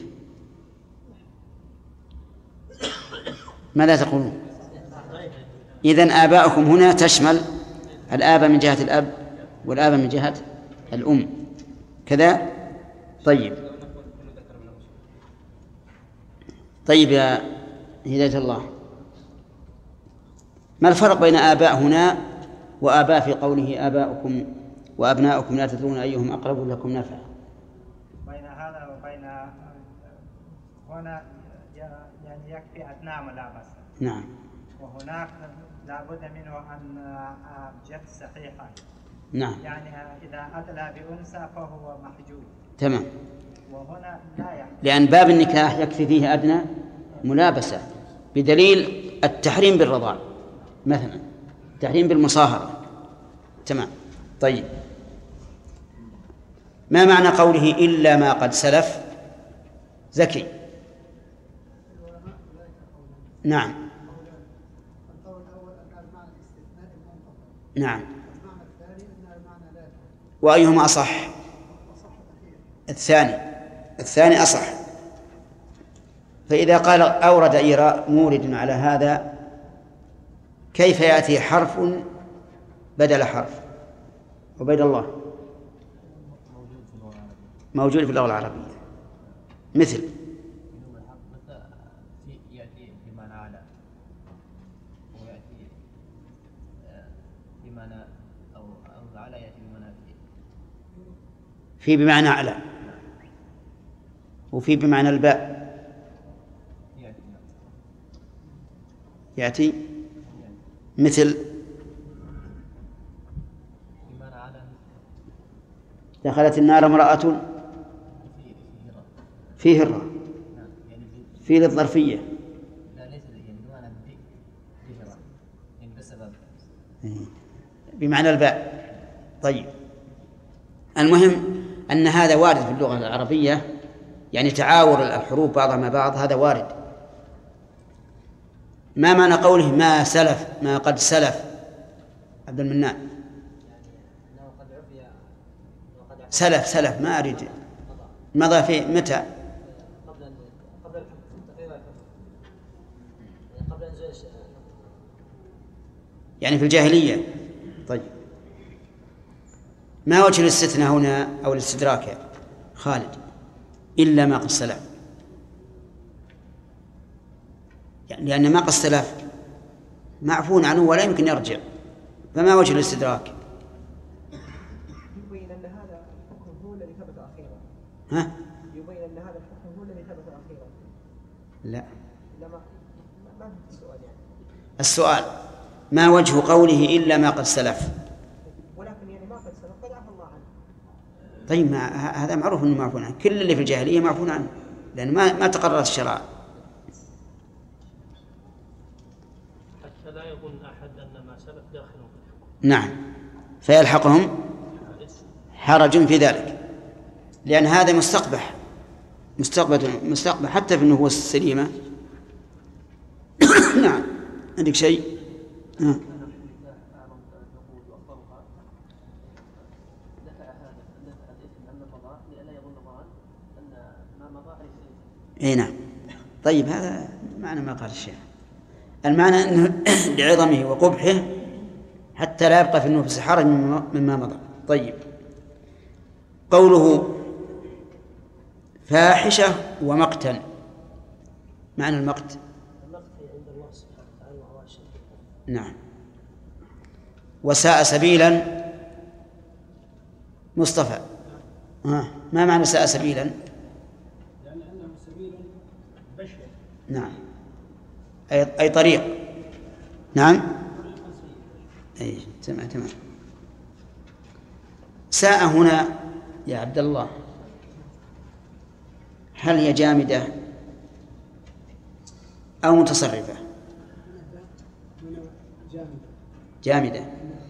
ماذا تقولون؟ إذن آباؤكم هنا تشمل الآب من جهة الأب والآب من جهة الأم كذا. طيب يا هداية الله، ما الفرق بين آباء هنا وآباء في قوله آباؤكم وأبناؤكم لا تدرون أيهم أقرب لكم نفعا؟ بين هذا وبين هنا يعني يكفي أثناء ملابسة. نعم. وهناك لا بد منه أن جد صحيحة. نعم. يعني إذا أدلى بأنثى فهو محجوب. تمام. وهنا لا يعني. لأن باب النكاح يكفي فيه أدنى ملابسة، بدليل التحريم بالرضاع مثلا، التحريم بالمصاهرة. تمام. طيب، ما معنى قوله إلا ما قد سلف؟ زكي. نعم. نعم. وأيهما أصح؟ الثاني أصح. فإذا قال أورد مورد على هذا، كيف يأتي حرف بدل حرف؟ عبيد الله. موجود في اللغة العربية، مثل يأتي بمعنى على، ويأتي بمعنى أو على، يأتي بمعنى في بمعنى على، وفي بمعنى الباء يأتي مثل دخلت النار امرأة فيه الراء، في للظرفية. لا، ليس يعني بمعنى بهرة، يعني بسبب بمعنى الباء. طيب، المهم أن هذا وارد في اللغة العربية، يعني تعاور الحروف بعضها مع بعض، هذا وارد. ما معنى قوله ما سلف، ما قد سلف؟ عبد المنان. سلف ما أريد مضى في متى؟ يعني في الجاهلية. طيب، ما وجه الاستثناء هنا أو الاستدراك يا خالد؟ إلا ما قد سلف، يعني لأن ما قد سلف معفو عنه ولا يمكن يرجع، فما وجه الاستدراك؟ يبين أن هذا الحكم هو الذي ثبت أخيرا. ها؟ يبين أن هذا الحكم هو الذي ثبت أخيرا. لا، ما في السؤال يعني. السؤال ما وجه قوله إلا ما قد سلف؟ ولكن يعني ما قد سلف قد عفى الله عنه. طيب، هذا معروف أنه معفو عنه، كل اللي في الجاهلية معفو عنه، لأن ما تقررت الشرائع. حتى لا يظن أحد أن ما سلف داخل في الحكم. نعم، فيلحقهم حرج في ذلك، لأن هذا مستقبح حتى في النفوس السليمة. نعم، عندك شيء؟ اي نعم. طيب، هذا معنى ما قال الشيخ، المعنى أنه لعظمه وقبحه حتى لا يبقى في النفس حرج مما مضى. طيب، قوله فاحشة ومقتا، معنى المقت؟ عند الله سبحانه وتعالى وعواشر. نعم. وساء سبيلا مصطفى، ما معنى ساء سبيلا؟ لأنه سبيل بشع. نعم، أي طريق. نعم، أي تمام. ساء هنا يا عبد الله هل هي جامدة أو متصرفة؟ جامدة.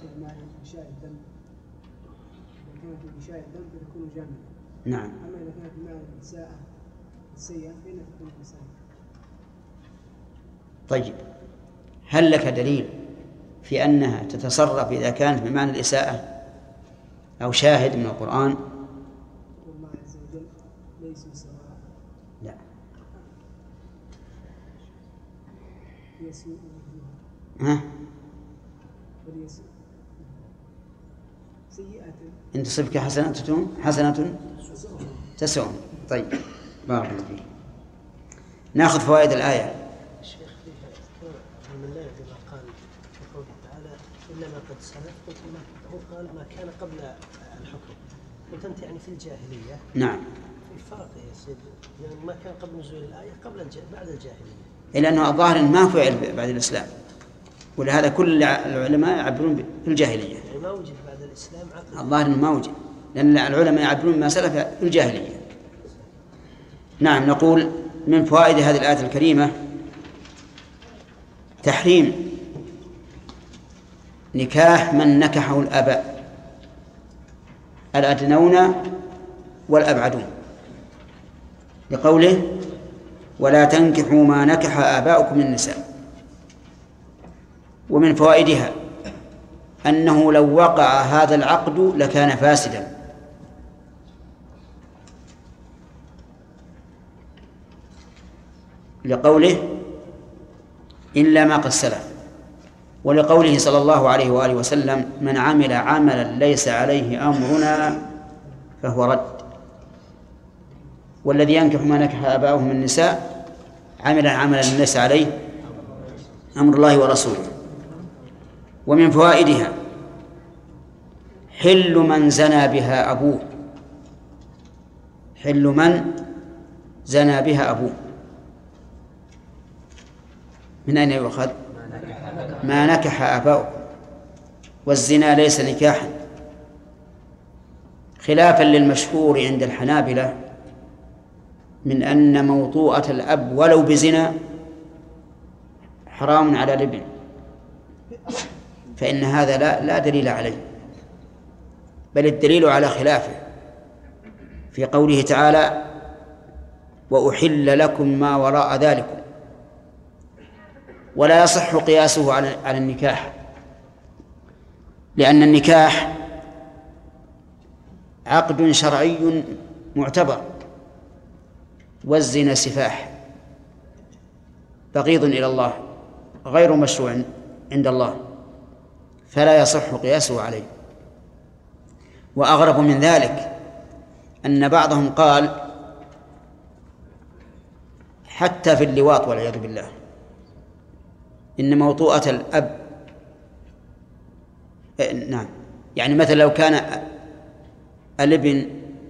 نعم. أما إذا كانت بمعنى الساءة السيئة فإنها تكون حسنة. طيب، هل لك دليل في أنها تتصرف إذا كانت بمعنى الإساءة أو شاهد من القرآن؟ والله عز وجل ليسوا سواء. لا. يسوء ها؟ وليسوء سيئة إن تصبك حسنة تسؤهم. طيب، بارك الله فيك. نأخذ فوائد الآية. الشيخ فيها من الله كما قال في قوله تعالى إلا ما قد سلف. قلت هو قال ما كان قبل الحكم، قلت أنت يعني في الجاهلية. نعم. في فرق يا سيدي، يعني ما كان قبل نزول الآية بعد الجاهلية. إلا أنه الظاهر ما فعل بعد الإسلام، ولهذا كل العلماء يعبرون في الجاهلية. يعني ما وجد بعد الإسلام عقل. الظاهر أنه ما وجد، لأن العلماء يعبرون ما سلف في الجاهلية. نعم. نقول من فوائد هذه الآية الكريمة تحريم نكاح من نكحه الآباء الأدنون والأبعدون، لقوله ولا تنكحوا ما نكح آباؤكم من النساء. ومن فوائدها أنه لو وقع هذا العقد لكان فاسدا، لقوله إلا ما قد سلف، ولقوله صلى الله عليه وآله وسلم من عمل عملا ليس عليه أمرنا فهو رد. والذي ينكح ما نكح آباؤه من النساء عملا ليس عليه أمر الله ورسوله. ومن فوائدها حل من زنى بها أبوه، حل من زنى بها أبوه. من أين يؤخذ؟ ما نكح آباؤه، والزنا ليس نكاحا، خلافا للمشهور عند الحنابلة من أن موطوءة الأب ولو بزنا حرام على الابن. فإن هذا لا دليل عليه، بل الدليل على خلافه في قوله تعالى: وأحل لكم ما وراء ذلكم. ولا يصح قياسه على النكاح، لأن النكاح عقد شرعي معتبر، والزنا سفاح بغيض إلى الله غير مشروع عند الله، فلا يصح قياسه عليه. وأغرب من ذلك أن بعضهم قال حتى في اللواط والعياذ بالله إن موطوءة الأب نعم، يعني مثلا لو كان الابن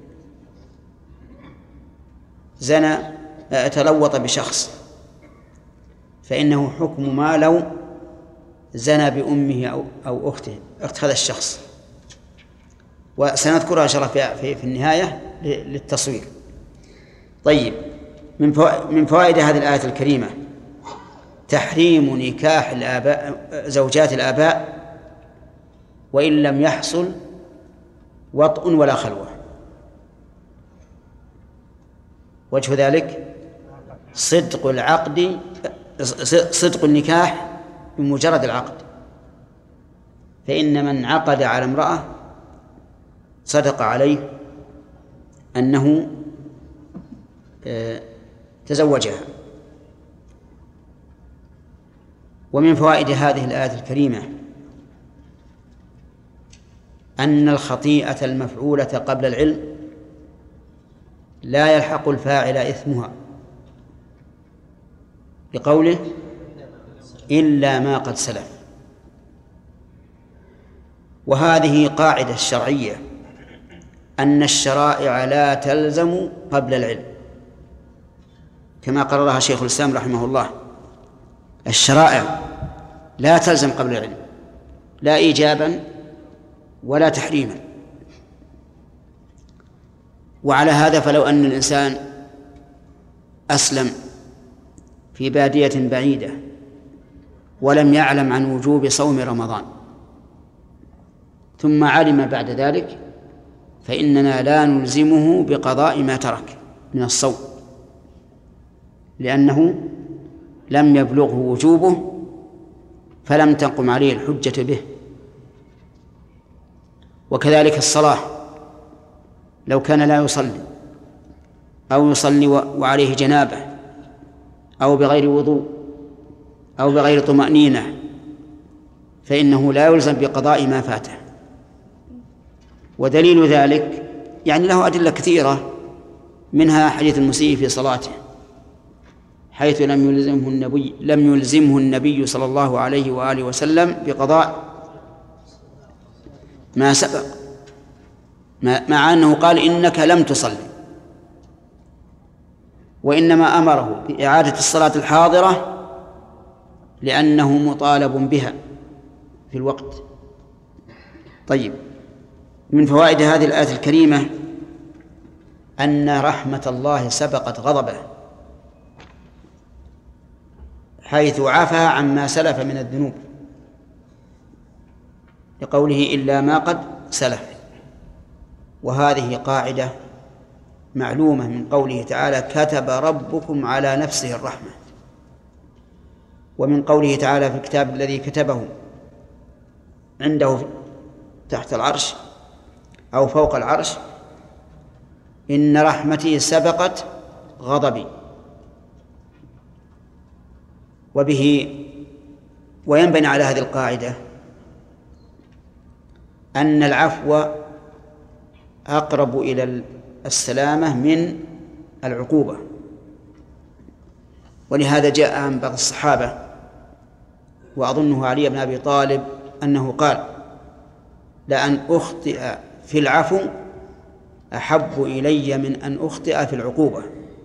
زنى تلوط بشخص فإنه حكم ما لو زنى بأمه أو أخته، أخت هذا الشخص، وسنذكرها إن شاء الله في النهاية للتصوير. طيب، من فوائد هذه الآية الكريمة تحريم نكاح الآباء زوجات الآباء وإن لم يحصل وطء ولا خلوة. وجه ذلك صدق النكاح بمجرد العقد، فإن من عقد على امرأة صدق عليه أنه تزوجها. ومن فوائد هذه الآية الكريمة أن الخطيئة المفعولة قبل العلم لا يلحق الفاعل إثمها، بقوله إلا ما قد سلف. وهذه قاعدة شرعية أن الشرائع لا تلزم قبل العلم، كما قررها شيخ الإسلام رحمه الله. الشرائع لا تلزم قبل العلم، لا إيجابا ولا تحريما. وعلى هذا فلو أن الإنسان أسلم في بادية بعيدة ولم يعلم عن وجوب صوم رمضان ثم علم بعد ذلك، فإننا لا نلزمه بقضاء ما ترك من الصوم، لأنه لم يبلغه وجوبه فلم تقم عليه الحجة به. وكذلك الصلاة، لو كان لا يصلي أو يصلي وعليه جنابة أو بغير وضوء أو بغير طمأنينة فإنه لا يلزم بقضاء ما فاته. ودليل ذلك يعني له أدلة كثيرة، منها حديث المسيء في صلاته حيث لم يلزمه النبي صلى الله عليه وآله وسلم بقضاء ما سبق، مع أنه قال إنك لم تصلي، وإنما أمره بإعادة الصلاة الحاضرة لأنه مطالب بها في الوقت. طيب، من فوائد هذه الآية الكريمة أن رحمة الله سبقت غضبه، حيث عفى عما سلف من الذنوب، لقوله إلا ما قد سلف. وهذه قاعدة معلومة من قوله تعالى كتب ربكم على نفسه الرحمة، ومن قوله تعالى في الكتاب الذي كتبه عنده تحت العرش أو فوق العرش إن رحمتي سبقت غضبي. وبه وينبني على هذه القاعدة أن العفو أقرب إلى السلامة من العقوبة. ولهذا جاء عن بعض الصحابة وأظنه علي بن أبي طالب أنه قال لأن أخطئ في العفو أحب إلي من أن أخطئ في العقوبة.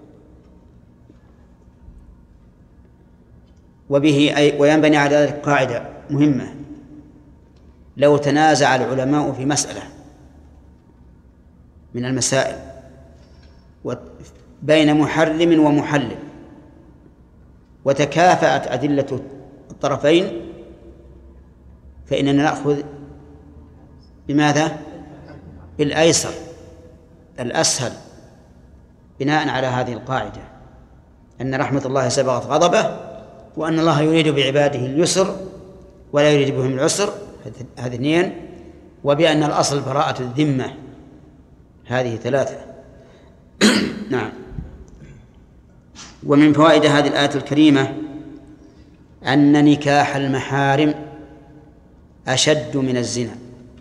وبه وينبني على ذلك قاعدة مهمة: لو تنازع العلماء في مسألة من المسائل بين محرم ومحلل وتكافأت أدلة الطرفين فإننا نأخذ بماذا؟ بالأيسر الأسهل، بناء على هذه القاعدة أن رحمة الله سبقت غضبه، وأن الله يريد بعباده اليسر ولا يريد بهم العسر، هذه اثنين، وبأن الأصل براءة الذمة، هذه ثلاثة. نعم. ومن فوائد هذه الآية الكريمة أن نكاح المحارم أشد من الزنا،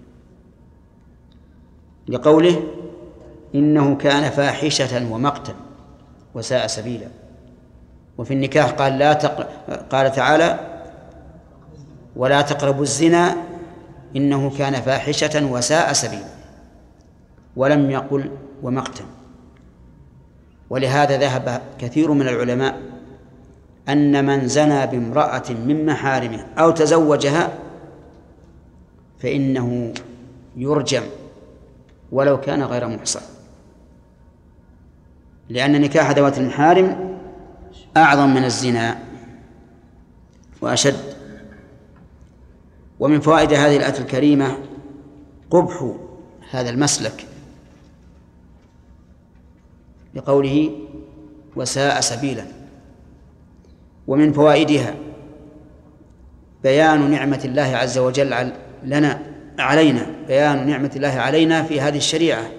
لقوله إنه كان فاحشة ومقتا وساء سبيلا. وفي النكاح قال تعالى ولا تقربوا الزنا إنه كان فاحشة وساء سبيلا، ولم يقل ومقتا. ولهذا ذهب كثير من العلماء أن من زنى بامرأة من محارمه أو تزوجها فإنه يرجم ولو كان غير محصن، لأن نكاح ذوات المحارم أعظم من الزنا وأشد. ومن فوائد هذه الآية الكريمة قبح هذا المسلك، لقوله وساء سبيلا. ومن فوائدها بيان نعمة الله عز وجل علينا، بيان نعمة الله علينا في هذه الشريعة،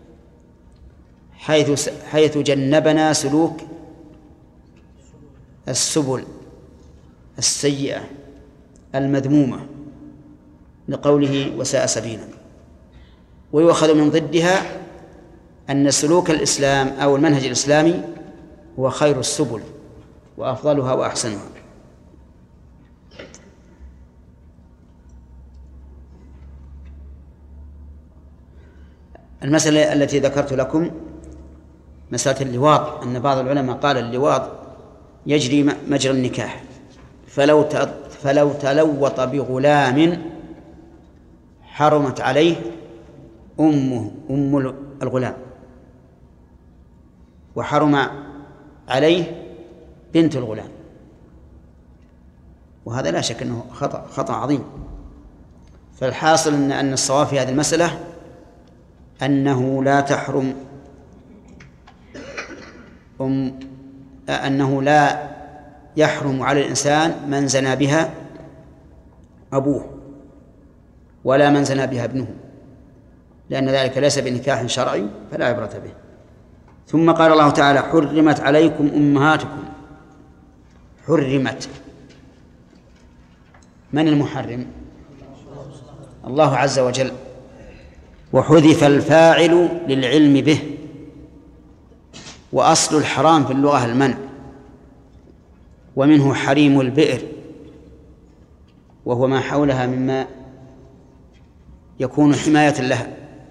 حيث جنبنا سلوك السبل السيئة المذمومة، لقوله وساء سبيلا. ويؤخذ من ضدها أن سلوك الإسلام أو المنهج الإسلامي هو خير السبل وأفضلها وأحسنها. المسألة التي ذكرت لكم مسألة اللواط، أن بعض العلماء قال اللواط يجري مجرى النكاح، فلو تلوط بغلام حرمت عليه أم الغلام، وحرم عليه بنت الغلام، وهذا لا شك أنه خطأ عظيم. فالحاصل أن الصواب في هذه المسألة أنه لا تحرم أنه لا يحرم على الإنسان من زنى بها أبوه ولا من زنى بها ابنه، لأن ذلك ليس بنكاح شرعي فلا عبرة به. ثم قال الله تعالى حرمت عليكم أمهاتكم. حرمت، من المحرم؟ الله عز وجل، وحذف الفاعل للعلم به، وأصل الحرام في اللغة المنع، ومنه حريم البئر وهو ما حولها مما يكون حماية لها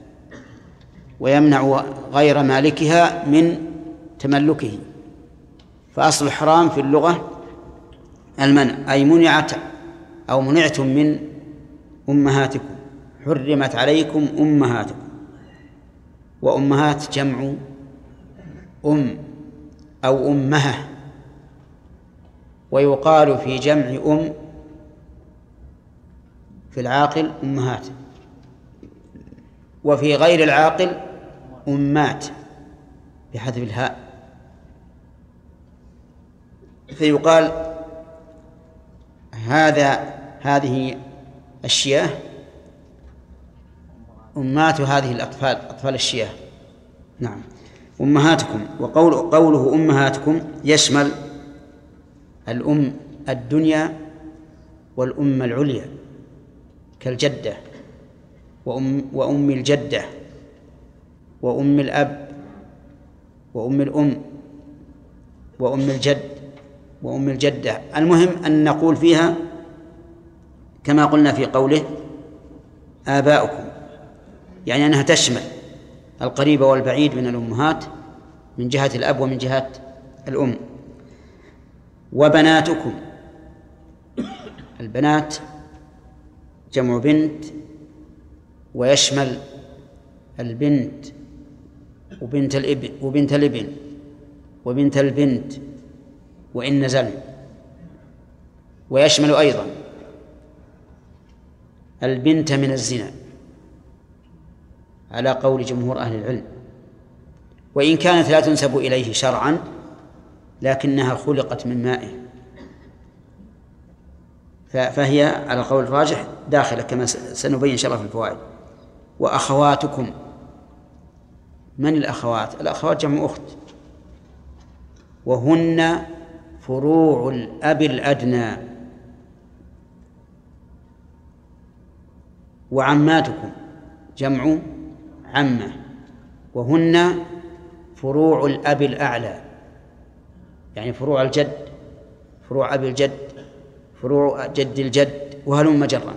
ويمنع غير مالكها من تملكه. فأصل الحرام في اللغة المنع، أي منعت أو منعتم من أمهاتكم. حرمت عليكم أمهاتكم، وأمهات جمع أم أو أمها، ويقال في جمع أم في العاقل أمهات، وفي غير العاقل أمات بحذف الهاء. فيقال هذه الشياه أمات هذه الأطفال، أطفال الشياه. نعم، أمهاتكم. وقوله أمهاتكم يشمل الأم الدنيا والأم العليا كالجدة وأم الجدة وأم الأب وأم الأم وأم الجد وأم الجدة. المهم أن نقول فيها كما قلنا في قوله آباؤكم، يعني أنها تشمل القريب والبعيد من الأمهات من جهة الأب ومن جهة الأم. وبناتكم، البنات جمع بنت، ويشمل البنت وبنت الابن وبنت الابن وبنت البنت وإن نزل، ويشمل أيضا البنت من الزنا على قول جمهور أهل العلم، وإن كانت لا تنسب إليه شرعا لكنها خلقت من مائه، فهي على القول الراجح داخلة كما سنبين إن شاء الله في الفوائد. وأخواتكم، من الأخوات؟ الأخوات جمع أخت، وهن فروع الأب الأدنى. وعماتكم جمع عمة، وهن فروع الأب الأعلى، يعني فروع الجد، فروع أبي الجد، فروع جد الجد، وهلم جرا.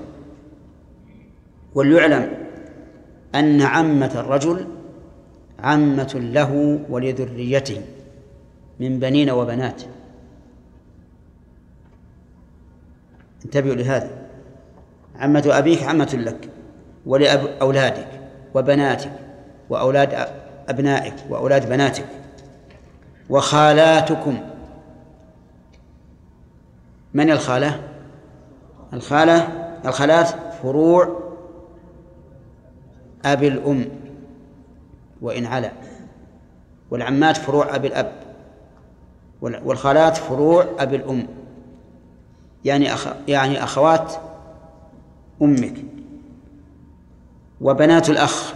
وليعلم أن عمة الرجل عمة له ولذريته من بنين وبنات. انتبهوا لهذا، عمة أبيك عمة لك ولأولادك وبناتك وأولاد أبنائك وأولاد بناتك. وخالاتكم، من الخالة؟ الخالات فروع أبي الأم وإن علا، والعمات فروع أبي الأب، والخالات فروع أبي الأم، يعني أخوات أمك. وبنات الأخ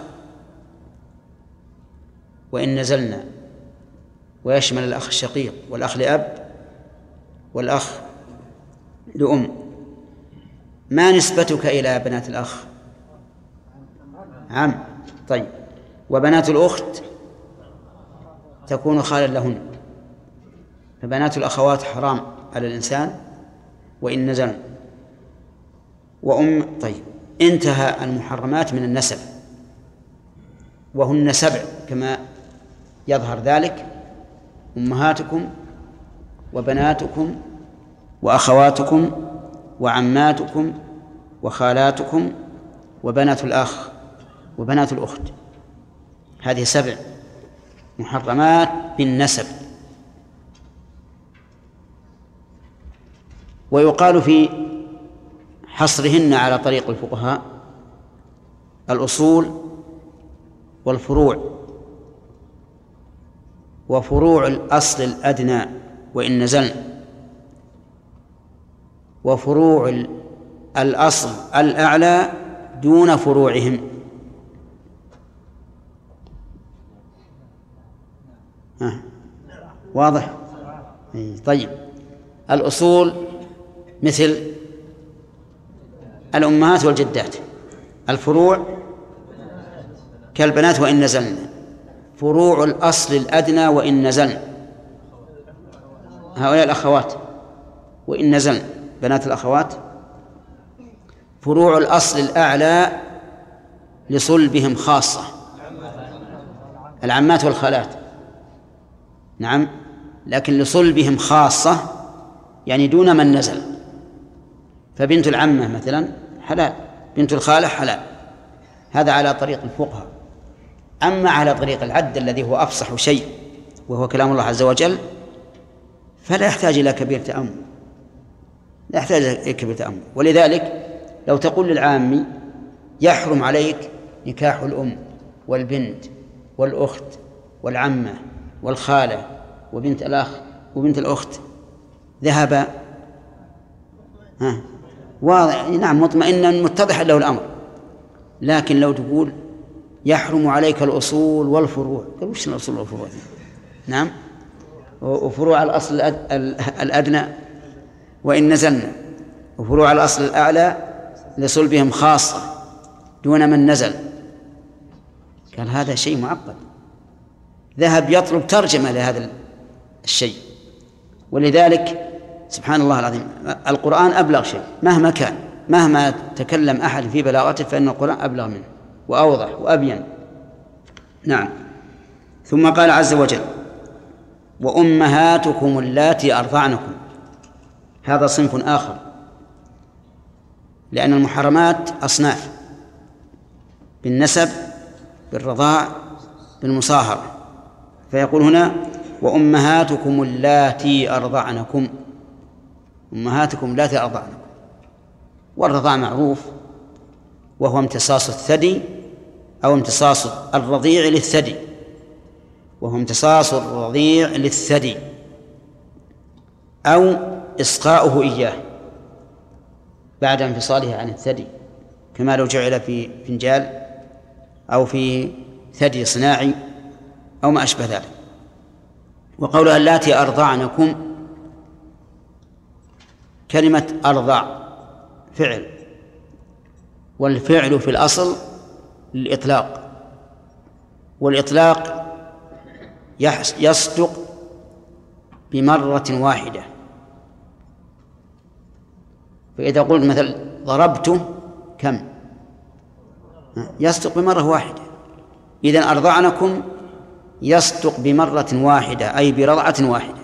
وإن نزلنا، ويشمل الأخ الشقيق والأخ لأب والأخ لأم. ما نسبتك إلى بنات الأخ؟ عم. طيب، وبنات الأخت تكون خالا لهن، فبنات الأخوات حرام على الإنسان وإن نزلن. طيب، انتهى المحرمات من النسب، وهن 7 كما يظهر ذلك: أمهاتكم وبناتكم وأخواتكم وعماتكم وخالاتكم وبنات الأخ وبنات الأخت. هذه 7 محرمات بالنسب. ويقال في حصرهن على طريق الفقهاء الأصول والفروع، وفروع الأصل الأدنى وإن نزلن، وفروع الأصل الأعلى دون فروعهم. واضح؟ طيب، الأصول مثل الأمهات والجدات، الفروع كالبنات وإن نزلن، فروع الأصل الأدنى وإن نزلن هؤلاء الأخوات وإن نزلن بنات الأخوات. فروع الأصل الأعلى لصلبهم خاصة العمات والخالات، نعم، لكن لصلبهم خاصة يعني دون من نزل. فبنت العمة مثلا حلال، بنت الخالة حلال، هذا على طريق الفقهاء. أما على طريق العد الذي هو أفصح شيء وهو كلام الله عز وجل فلا يحتاج إلى كبير تأمل، لا يحتاج إلى كبير تأمل. ولذلك لو تقول للعامي يحرم عليك نكاح الأم والبنت والأخت والعمة والخالة وبنت الأخ وبنت الأخت، ذهب واضح، نعم، مطمئنا متضحا له الأمر. لكن لو تقول يحرم عليك الأصول والفروع، قال وش الأصول والفروع؟ نعم، وفروع الأصل الأدنى وإن نزلنا، وفروع الأصل الأعلى لصلبهم خاصة دون من نزل. قال هذا شيء معقد، ذهب يطلب ترجمة لهذا الشيء. ولذلك سبحان الله العظيم القرآن أبلغ شيء مهما كان، مهما تكلم أحد في بلاغته فإن القرآن أبلغ منه وأوضح وأبين. نعم. ثم قال عز وجل وأمهاتكم اللاتي أرضعنكم، هذا صنف آخر، لأن المحرمات أصناف: بالنسب، بالرضاع، بالمصاهرة. فيقول هنا وأمهاتكم اللاتي أرضعنكم، أمهاتكم اللاتي أرضعنكم. والرضاع معروف وهو امتصاص الثدي أو امتصاص الرضيع للثدي، وهو امتصاص الرضيع للثدي أو إسقاؤه إياه بعد انفصاله عن الثدي، كما لو جعل في فنجال أو في ثدي صناعي أو ما أشبه ذلك. وقولها اللاتي أرضعنكم، كلمة أرضع فعل، والفعل في الأصل للإطلاق، والإطلاق يصدق بمرة واحدة. فإذا قلت مثلا ضربته كم، يصدق بمرة واحدة. إذن أرضعنكم يصدق بمرة واحدة أي برضعة واحدة.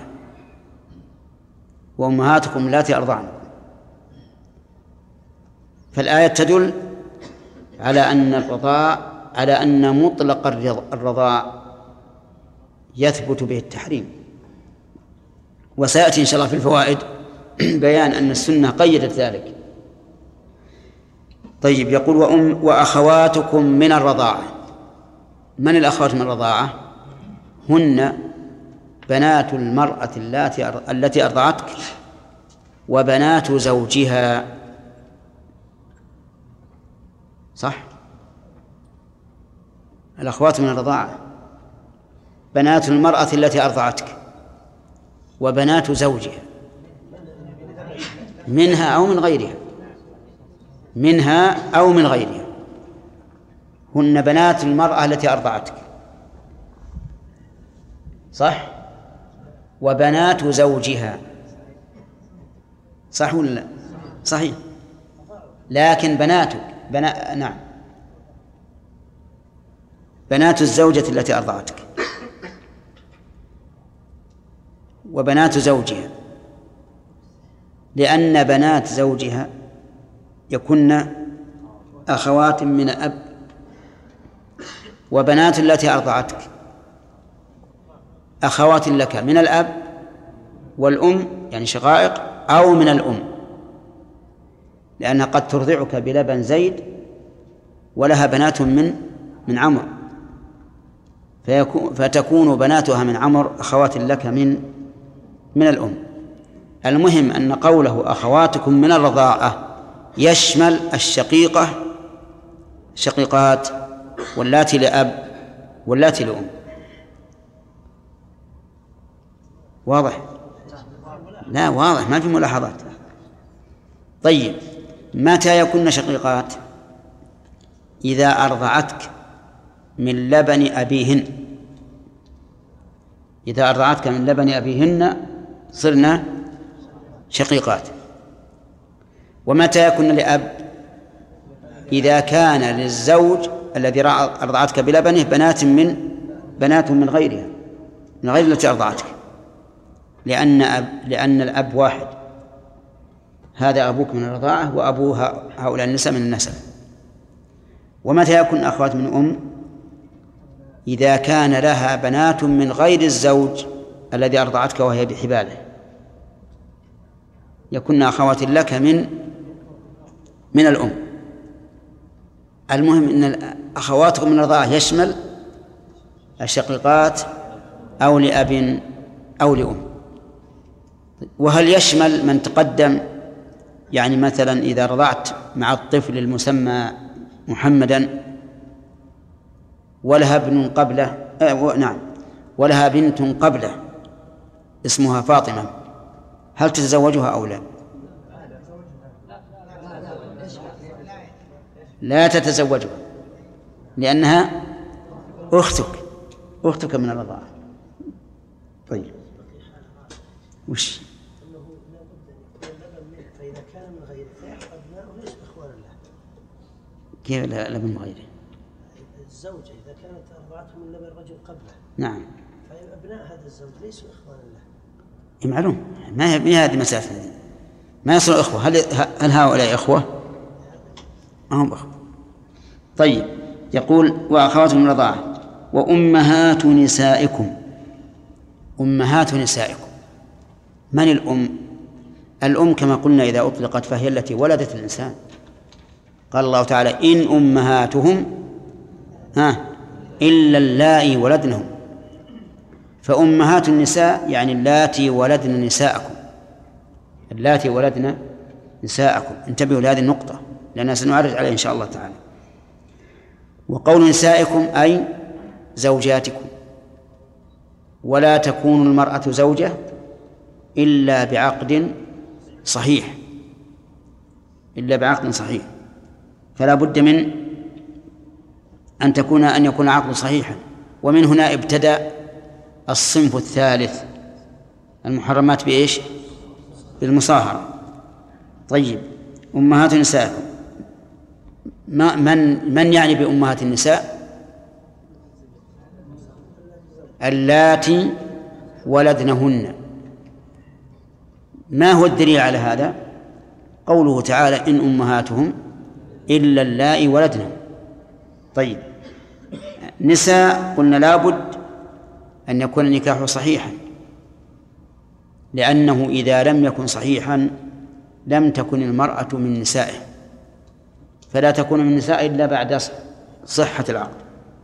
وأمهاتكم اللاتي أرضعنكم. فالآية تدل على أن الرضاع، على أن مطلق الرضاع يثبت به التحريم. وسيأتي إن شاء الله في الفوائد بيان أن السنة قيدت ذلك. طيب، يقول وأخواتكم من الرضاعة. من الأخوات من الرضاعة؟ هن بنات المرأة التي أرضعتك وبنات زوجها. صح؟ الأخوات من الرضاعة بنات المرأة التي أرضعتك وبنات زوجها، منها أو من غيرها، منها أو من غيرها. هن بنات المرأة التي أرضعتك، صح؟ وبنات زوجها، صح ولا لا؟ صحيح. لكن نعم، بنات الزوجة التي أرضعتك وبنات زوجها، لأن بنات زوجها يكن أخوات من أب، وبنات التي أرضعتك أخوات لك من الأب والأم، يعني شقائق، أو من الأم، لأنها قد ترضعك بلبن زيد ولها بنات من عمر، فتكون بناتها من عمر أخوات لك من الأم. المهم أن قوله أخواتكم من الرضاعة يشمل الشقيقات واللاتي لأب واللاتي لأم. واضح؟ لا، واضح، ما في ملاحظات. طيب، متى يكون شقيقات؟ إذا أرضعتك من لبن أبيهن. إذا أرضعتك من لبن أبيهن صرنا شقيقات. ومتى يكون لأب؟ إذا كان للزوج الذي أرضعتك بلبنه بنات من غيرها، من غير التي أرضعتك، لأن الأب واحد، هذا أبوك من الرضاعة وأبو هؤلاء النساء من النسب. ومتى يكون أخوات من أم؟ إذا كان لها بنات من غير الزوج الذي أرضعتك وهي بحباله، يكون أخوات لك من الأم. المهم أن أخواتكم من الرضاعة يشمل الشقيقات أو لأب أو لأم. وهل يشمل من تقدم؟ يعني مثلا إذا رضعت مع الطفل المسمى محمدا ولها ابن قبله، نعم، ولها بنت قبله اسمها فاطمة، هل تتزوجها أو لا؟ لا تتزوجها، لأنها أختك من الرضاعة. طيب، وش؟ فإذا كان من غيره فأبناؤه ليسوا إخوانا له. كيف لا من غيره؟ الزوجة إذا كانت أرضعته من لبن رجل قبله، نعم، فأبناء هذا الزوج ليسوا إخوانا له. معلوم، ما هي هذه مسافة، ما يصيروا إخوة. هل هؤلاء إخوة؟ ما هم إخوة. طيب، يقول وأخواتكم من الرضاعة وأمهات نسائكم. أمهات نسائكم، من الأم؟ الأم كما قلنا إذا أطلقت فهي التي ولدت الإنسان، قال الله تعالى إن أمهاتهم إلا اللائي ولدنهم، فأمهات النساء يعني اللاتي ولدن نساءكم، اللاتي ولدن نساءكم. انتبهوا لهذه النقطة لأننا سنعرج عليها إن شاء الله تعالى. وقول نسائكم أي زوجاتكم، ولا تكون المرأة زوجة إلا بعقد صحيح، إلا بعقد صحيح، فلا بد من أن يكون عقد صحيحا. ومن هنا ابتدأ الصنف الثالث، المحرمات بإيش؟ بالمصاهرة. طيب، أمهات نسائكم، من يعني بأمهات النساء؟ اللاتي ولدنهن. ما هو الدليل على هذا؟ قوله تعالى إن أمهاتهم إلا اللائي ولدنهم. طيب، نساء قلنا لابد أن يكون النكاح صحيحا، لأنه إذا لم يكن صحيحا لم تكن المرأة من نسائه، فلا تكون من النساء إلا بعد صحة العقد.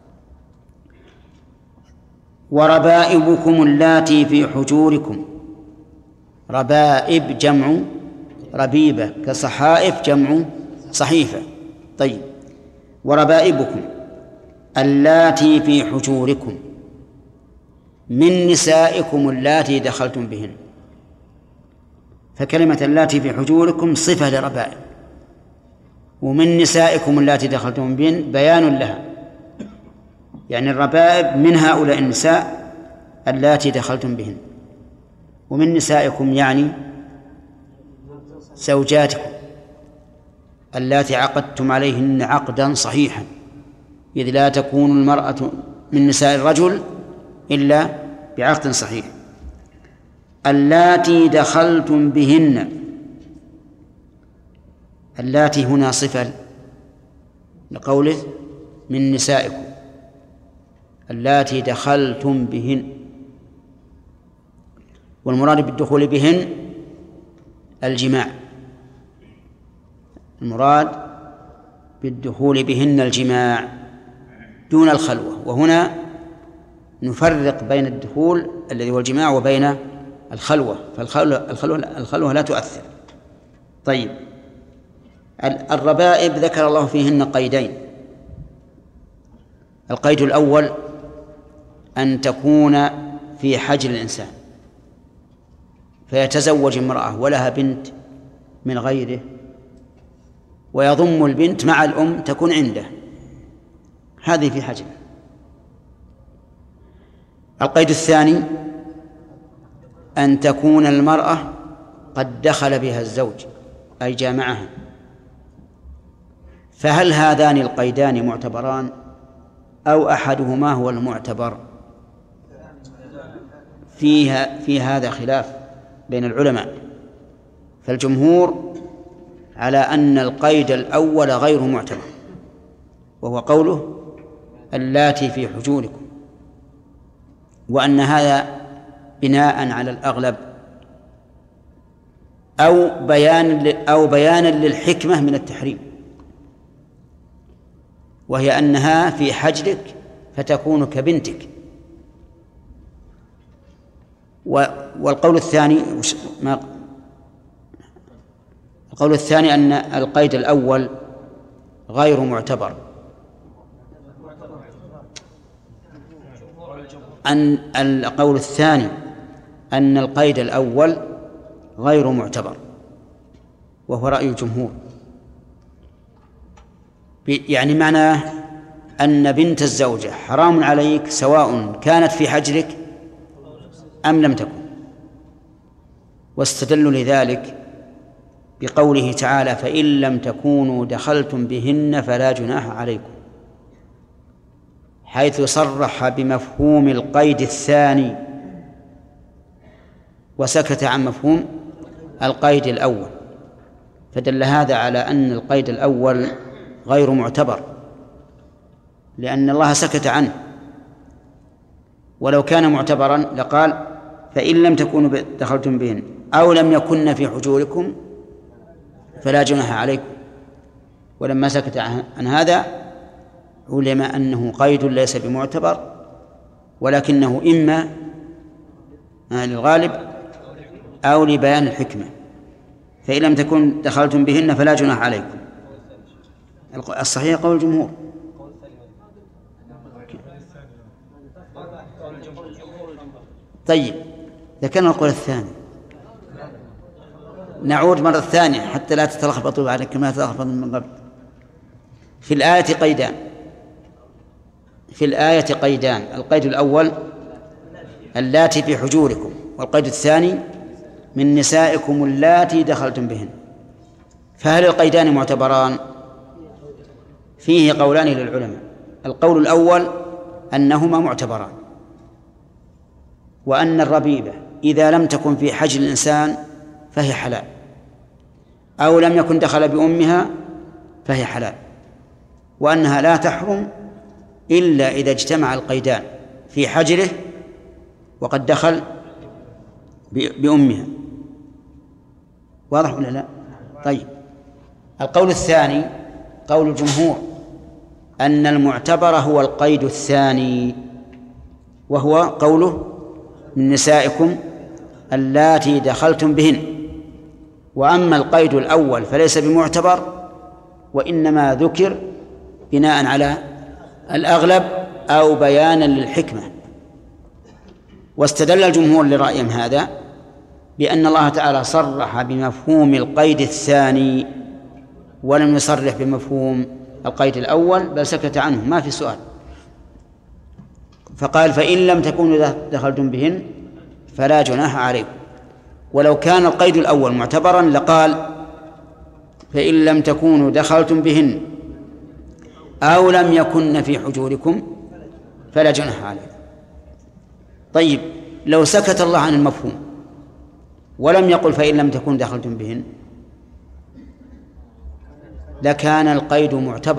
وربائبكم اللاتي في حجوركم، ربائب جمع ربيبة، كصحائف جمع صحيفة. طيب، وربائبكم اللاتي في حجوركم من نسائكم اللاتي دخلتم بهن، فكلمة اللاتي في حجوركم صفة لربائب، ومن نسائكم اللاتي دخلتم بهن بيان لها، يعني الربائب من هؤلاء النساء اللاتي دخلتم بهن، ومن نسائكم يعني زوجاتكم اللاتي عقدتم عليهن عقدا صحيحا، إذ لا تكون المرأة من نساء الرجل إلا بعقد صحيح. اللاتي دخلتم بهن، اللاتي هنا صفة لقوله من نسائكم، اللاتي دخلتم بهن، والمراد بالدخول بهن الجماع، المراد بالدخول بهن الجماع دون الخلوة. وهنا نفرق بين الدخول الذي هو الجماع وبين الخلوة، فالخلوة لا تؤثر. طيب، الربائب ذكر الله فيهن قيدين. القيد الأول أن تكون في حجر الإنسان، فيتزوج امرأة ولها بنت من غيره ويضم البنت مع الأم تكون عنده، هذه في حجر. القيد الثاني أن تكون المرأة قد دخل بها الزوج أي جامعها، فهل هذان القيدان معتبران أو أحدهما هو المعتبر؟ في هذا خلاف بين العلماء، فالجمهور على أن القيد الأول غير معتبر، وهو قوله اللاتي في حجوركم، وأن هذا بناء على الأغلب أو بيانا للحكمة من التحريم، وهي أنها في حجرك فتكون كبنتك. والقول الثاني أن القيد الأول غير معتبر، القول الثاني أن القيد الأول غير معتبر، وهو رأي الجمهور، يعني معناه أن بنت الزوجة حرام عليك سواء كانت في حجرك أم لم تكن. واستدلوا لذلك بقوله تعالى فإن لم تكونوا دخلتم بهن فلا جناح عليكم، حيث صرح بمفهوم القيد الثاني وسكت عن مفهوم القيد الأول، فدل هذا على أن القيد الأول غير معتبر، لأن الله سكت عنه. ولو كان معتبرا لقال فإن لم تكونوا دخلتم بهن أو لم يكن في حجوركم فلا جناح عليكم. ولما سكت عن هذا علم أنه قيد ليس بمعتبر، ولكنه إما للغالب أو لبيان الحكمة. فإن لم تكن دخلتم بهن فلا جناح عليكم. الصحيح قول الجمهور. طيب ذكرنا القول الثاني، نعود مرة ثانية حتى لا تتلخبطوا على كما تلخبط من قبل. في الآية قيدان، القيد الأول اللاتي في حجوركم، والقيد الثاني من نسائكم اللاتي دخلتم بهن. فهل القيدان معتبران؟ فيه قولان للعلماء. القول الأول أنهما معتبران، وأن الربيبة إذا لم تكن في حجر الإنسان فهي حلال، أو لم يكن دخل بأمها فهي حلال، وأنها لا تحرم إلا إذا اجتمع القيدان في حجره وقد دخل بأمها. واضح ولا لا؟ طيب القول الثاني قول الجمهور أن المعتبر هو القيد الثاني، وهو قوله من نسائكم اللاتي دخلتم بهن. وأما القيد الأول فليس بمعتبر، وإنما ذكر بناء على الأغلب أو بيانا للحكمة. واستدل الجمهور لرأيهم هذا بأن الله تعالى صرح بمفهوم القيد الثاني ولم يصرح بمفهوم القيد الأول، بل سكت عنه ما في سؤال. فقال فإن لم تكونوا دخلتم بهن فلا جناح عليكم. ولو كان القيد الأول معتبرا لقال فإن لم تكونوا دخلتم بهن أو لم يكن في حجوركم فلا جناح عليكم. طيب لو سكت الله عن المفهوم ولم يقل فإن لم تكونوا دخلتم بهن لكان القيد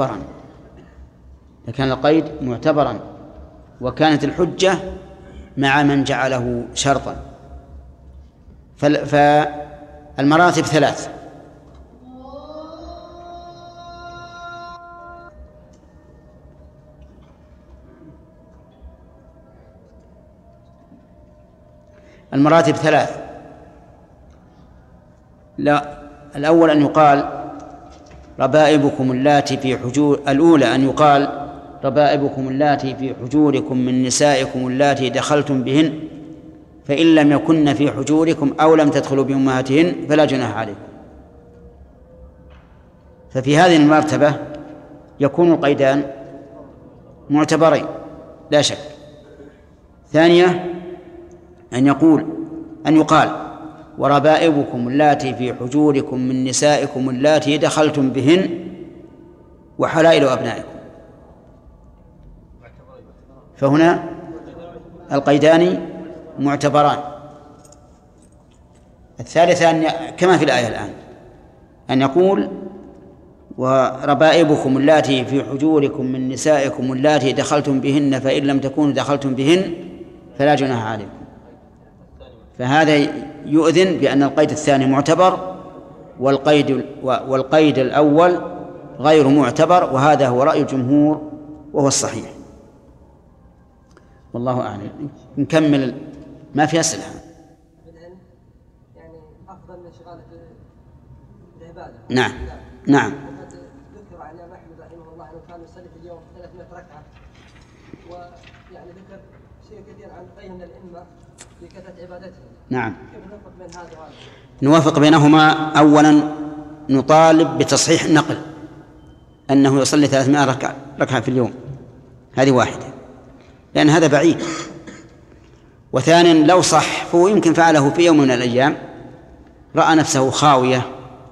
معتبرا، وكانت الحجة مع من جعله شرطا. فالمراتب ثلاث: لا، الأول أن يقال ربائبكم اللاتي في حجور، الأولى أن يقال ربائبكم اللاتي في حجوركم من نسائكم اللاتي دخلتم بهن فإن لم يكن في حجوركم أو لم تدخلوا بأمهاتهن فلا جناح عليكم. ففي هذه المرتبة يكون القيدان معتبرين لا شك. ثانية أن يقال وربائبكم اللاتي في حجوركم من نسائكم اللاتي دخلتم بهن وحلائل أبنائكم، فهنا القيدان معتبران. الثالثة كما في الآية الآن أن يقول وربائبكم اللاتي في حجوركم من نسائكم اللاتي دخلتم بهن فإن لم تكونوا دخلتم بهن فلا جناح عليكم. فهذا يؤذن بأن القيد الثاني معتبر والقيد الأول غير معتبر، وهذا هو رأي الجمهور وهو الصحيح، والله أعلم. نكمل، ما في أسئلة. يعني أفضل من شغالة العبادة. نعم. وقد ذكر عن الإمام أحمد رحمه الله أنه كان يصلي في اليوم 300 ركعة، ويعني ذكر شيء كثير عن غيره من الأئمة في كثرة عبادته. نعم. كيف نوفق بين هذا وهذا؟ نوافق بينهما. أولا نطالب بتصحيح النقل أنه يصلي 300 ركعة في اليوم، هذه واحدة، لأن هذا بعيد. وثانيا لو صح فهو يمكن فعله في يوم من الأيام، رأى نفسه خاوية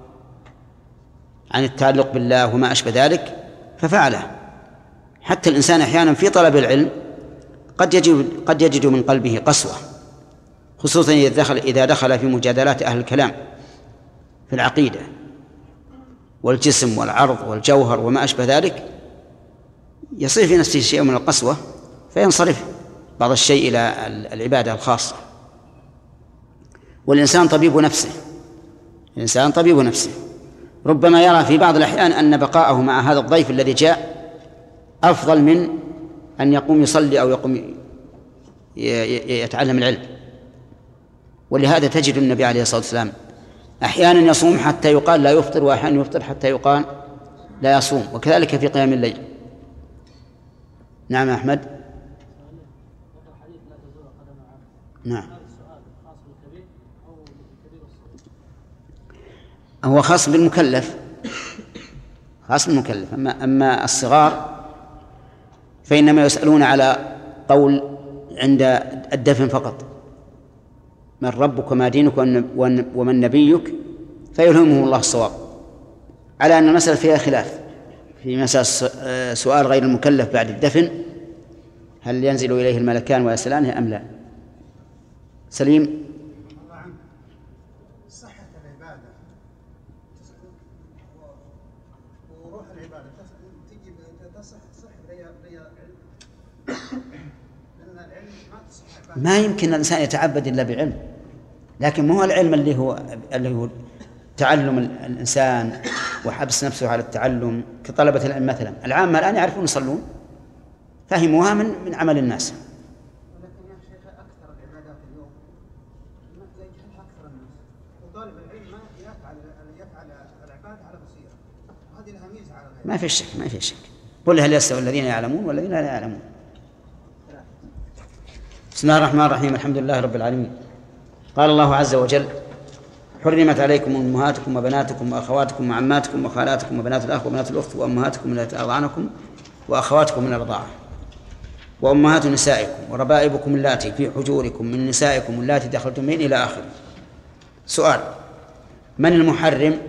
عن التعلق بالله وما أشبه ذلك ففعله. حتى الإنسان أحيانا في طلب العلم قد يجد من قلبه قسوة، خصوصا إذا دخل في مجادلات أهل الكلام في العقيدة والجسم والعرض والجوهر وما أشبه ذلك، يصير في نفسه شيء من القسوة فينصرف بعض الشيء إلى العبادة الخاصة. والإنسان طبيب نفسه، ربما يرى في بعض الأحيان أن بقاءه مع هذا الضيف الذي جاء أفضل من أن يقوم يصلي أو يقوم يتعلم العلم. ولهذا تجد النبي عليه الصلاة والسلام أحيانا يصوم حتى يقال لا يفطر، وأحيانا يفطر حتى يقال لا يصوم، وكذلك في قيام الليل. نعم أحمد. نعم. هو خاص بالمكلف، خاص بالمكلف. أما الصغار فإنما يسألون على قول عند الدفن فقط: من ربك وما دينك ومن نبيك، فيلهمهم الله الصواب، على أن المسألة فيها خلاف في مسألة سؤال غير المكلف بعد الدفن، هل ينزل إليه الملكان ويسألانه أم لا؟ سليم. صحة العبادة وروح العبادة تجي تصح لأن العلم ما تصح. ما يمكن الإنسان يتعبد إلا بعلم، لكن ما هو العلم اللي هو تعلم الإنسان وحبس نفسه على التعلم كطلبة العلم مثلا. العامة الآن يعرفون يصلون، فهموها من عمل الناس. ولكن يا شيخ أكثر العبادات اليوم ما يجهلها أكثر الناس، وطالب العلم ما يفعل العبادة على بصيرة، وهذه لها ميزة على غيرها. ما في شك. قل هل يستوي الذين يعلمون والذين لا يعلمون. بسم الله الرحمن الرحيم. الحمد لله رب العالمين. قال الله عز وجل: حرمت عليكم أمهاتكم وبناتكم وأخواتكم وعماتكم وخالاتكم وبنات الأخ وبنات الأخت وأمهاتكم التي أرضعنكم وأخواتكم من الرضاعة وأمهات نسائكم وربائبكم اللاتي في حجوركم من نسائكم اللاتي دخلتم بهن إلى آخره. سؤال: من المحرم؟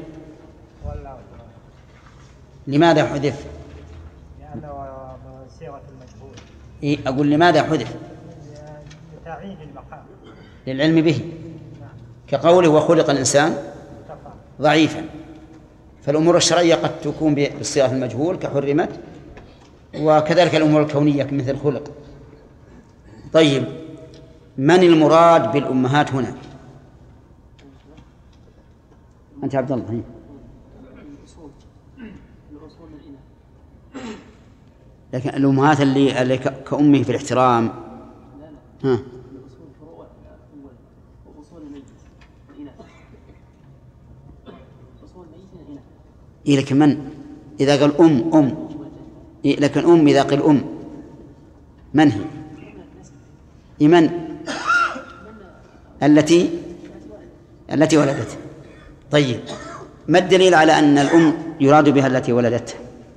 لماذا حذف؟ لأنه صيغة المجهول. أقول لماذا حذف؟ لتعيين المقام. للعلم به، كقوله: وخلق الإنسان ضعيفا. فالأمور الشرعية قد تكون بالصيغة المجهول كحرمت، وكذلك الأمور الكونية مثل خلق. طيب، من المراد بالأمهات هنا؟ أنت عبد الله. لكن الأمهات اللي كأمه في الاحترام. ها. إيه، لكن من إذا قال أم إيه، لكن إذا قال من هي؟ إيه، من التي ولدته. طيب، ما الدليل على أن الأم يراد بها التي ولدته؟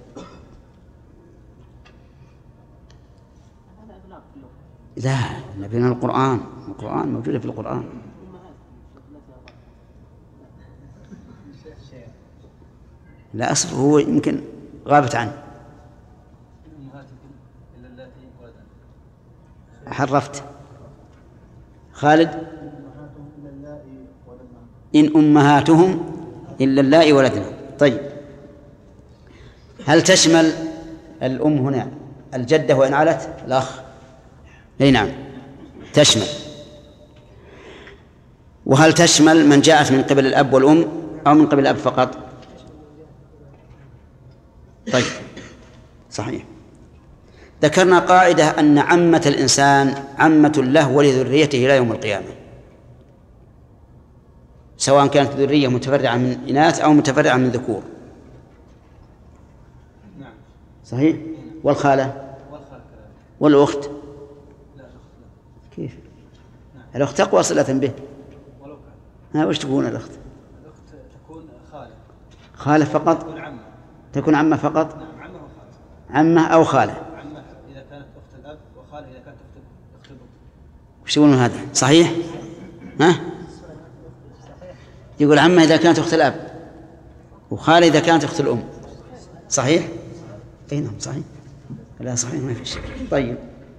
لا، نبينا القرآن موجودة في القرآن. لا أصل، هو يمكن غابت عنه. حرفت. خالد: إن أمهاتهم إلا اللائي ولدنا. طيب، هل تشمل الأم هنا الجدة وإن علت؟ الأخ. أي نعم تشمل. وهل تشمل من جاءت من قبل الأب والأم أو من قبل الأب فقط؟ طيب، صحيح. ذكرنا قاعدة أن عمة الإنسان عمة له ولذريته إلى يوم القيامة، سواء كانت ذرية متفرعة من إناث أو متفرعة من ذكور. نعم صحيح. والخالة والأخت كيف؟ الأخت أقوى صلة به. ولو كان. وش تكون الأخت؟ الأخت تكون خالة فقط. تكون عمة فقط. نعم، عمة وخالة. عمة أو خالة. عمة إذا كانت أخت الأب، وخالة إذا كانت أخت الأب. وش يقولون هذا؟ صحيح؟ ها؟ يقول عمة إذا كانت أخت الأب، وخالة إذا كانت أخت الأم. صحيح؟ أي نعم صحيح. لا صحيح، ما في شيء. طيب،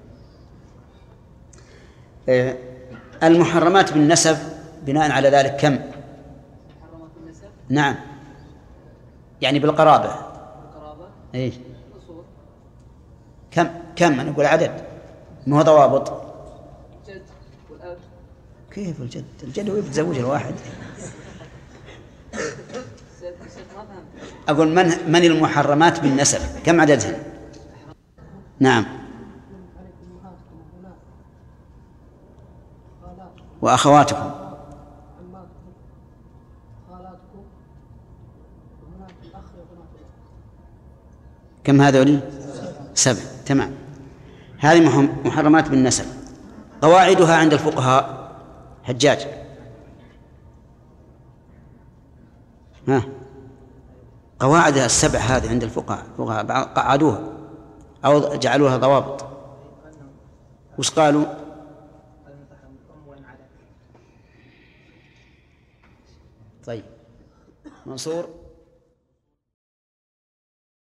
المحرمات بالنسب بناء على ذلك كم؟ محرمات النسب؟ نعم، يعني بالقرابة. القرابة؟ إيه. الأصول. كم أنا أقول عدد، ما هو ضوابط. الجد والأب. كيف الجد هو يتزوج الواحد. ست أقول من المحرمات بالنسب كم عددهن؟ نعم. وأخواتكم كم هذول؟ 7. تمام. هذه محرمات بالنسب. قواعدها عند الفقهاء حجاج قواعدها 7 هذه عند الفقهاء قعدوها أو جعلوها ضوابط. وش قالوا؟ طيب منصور.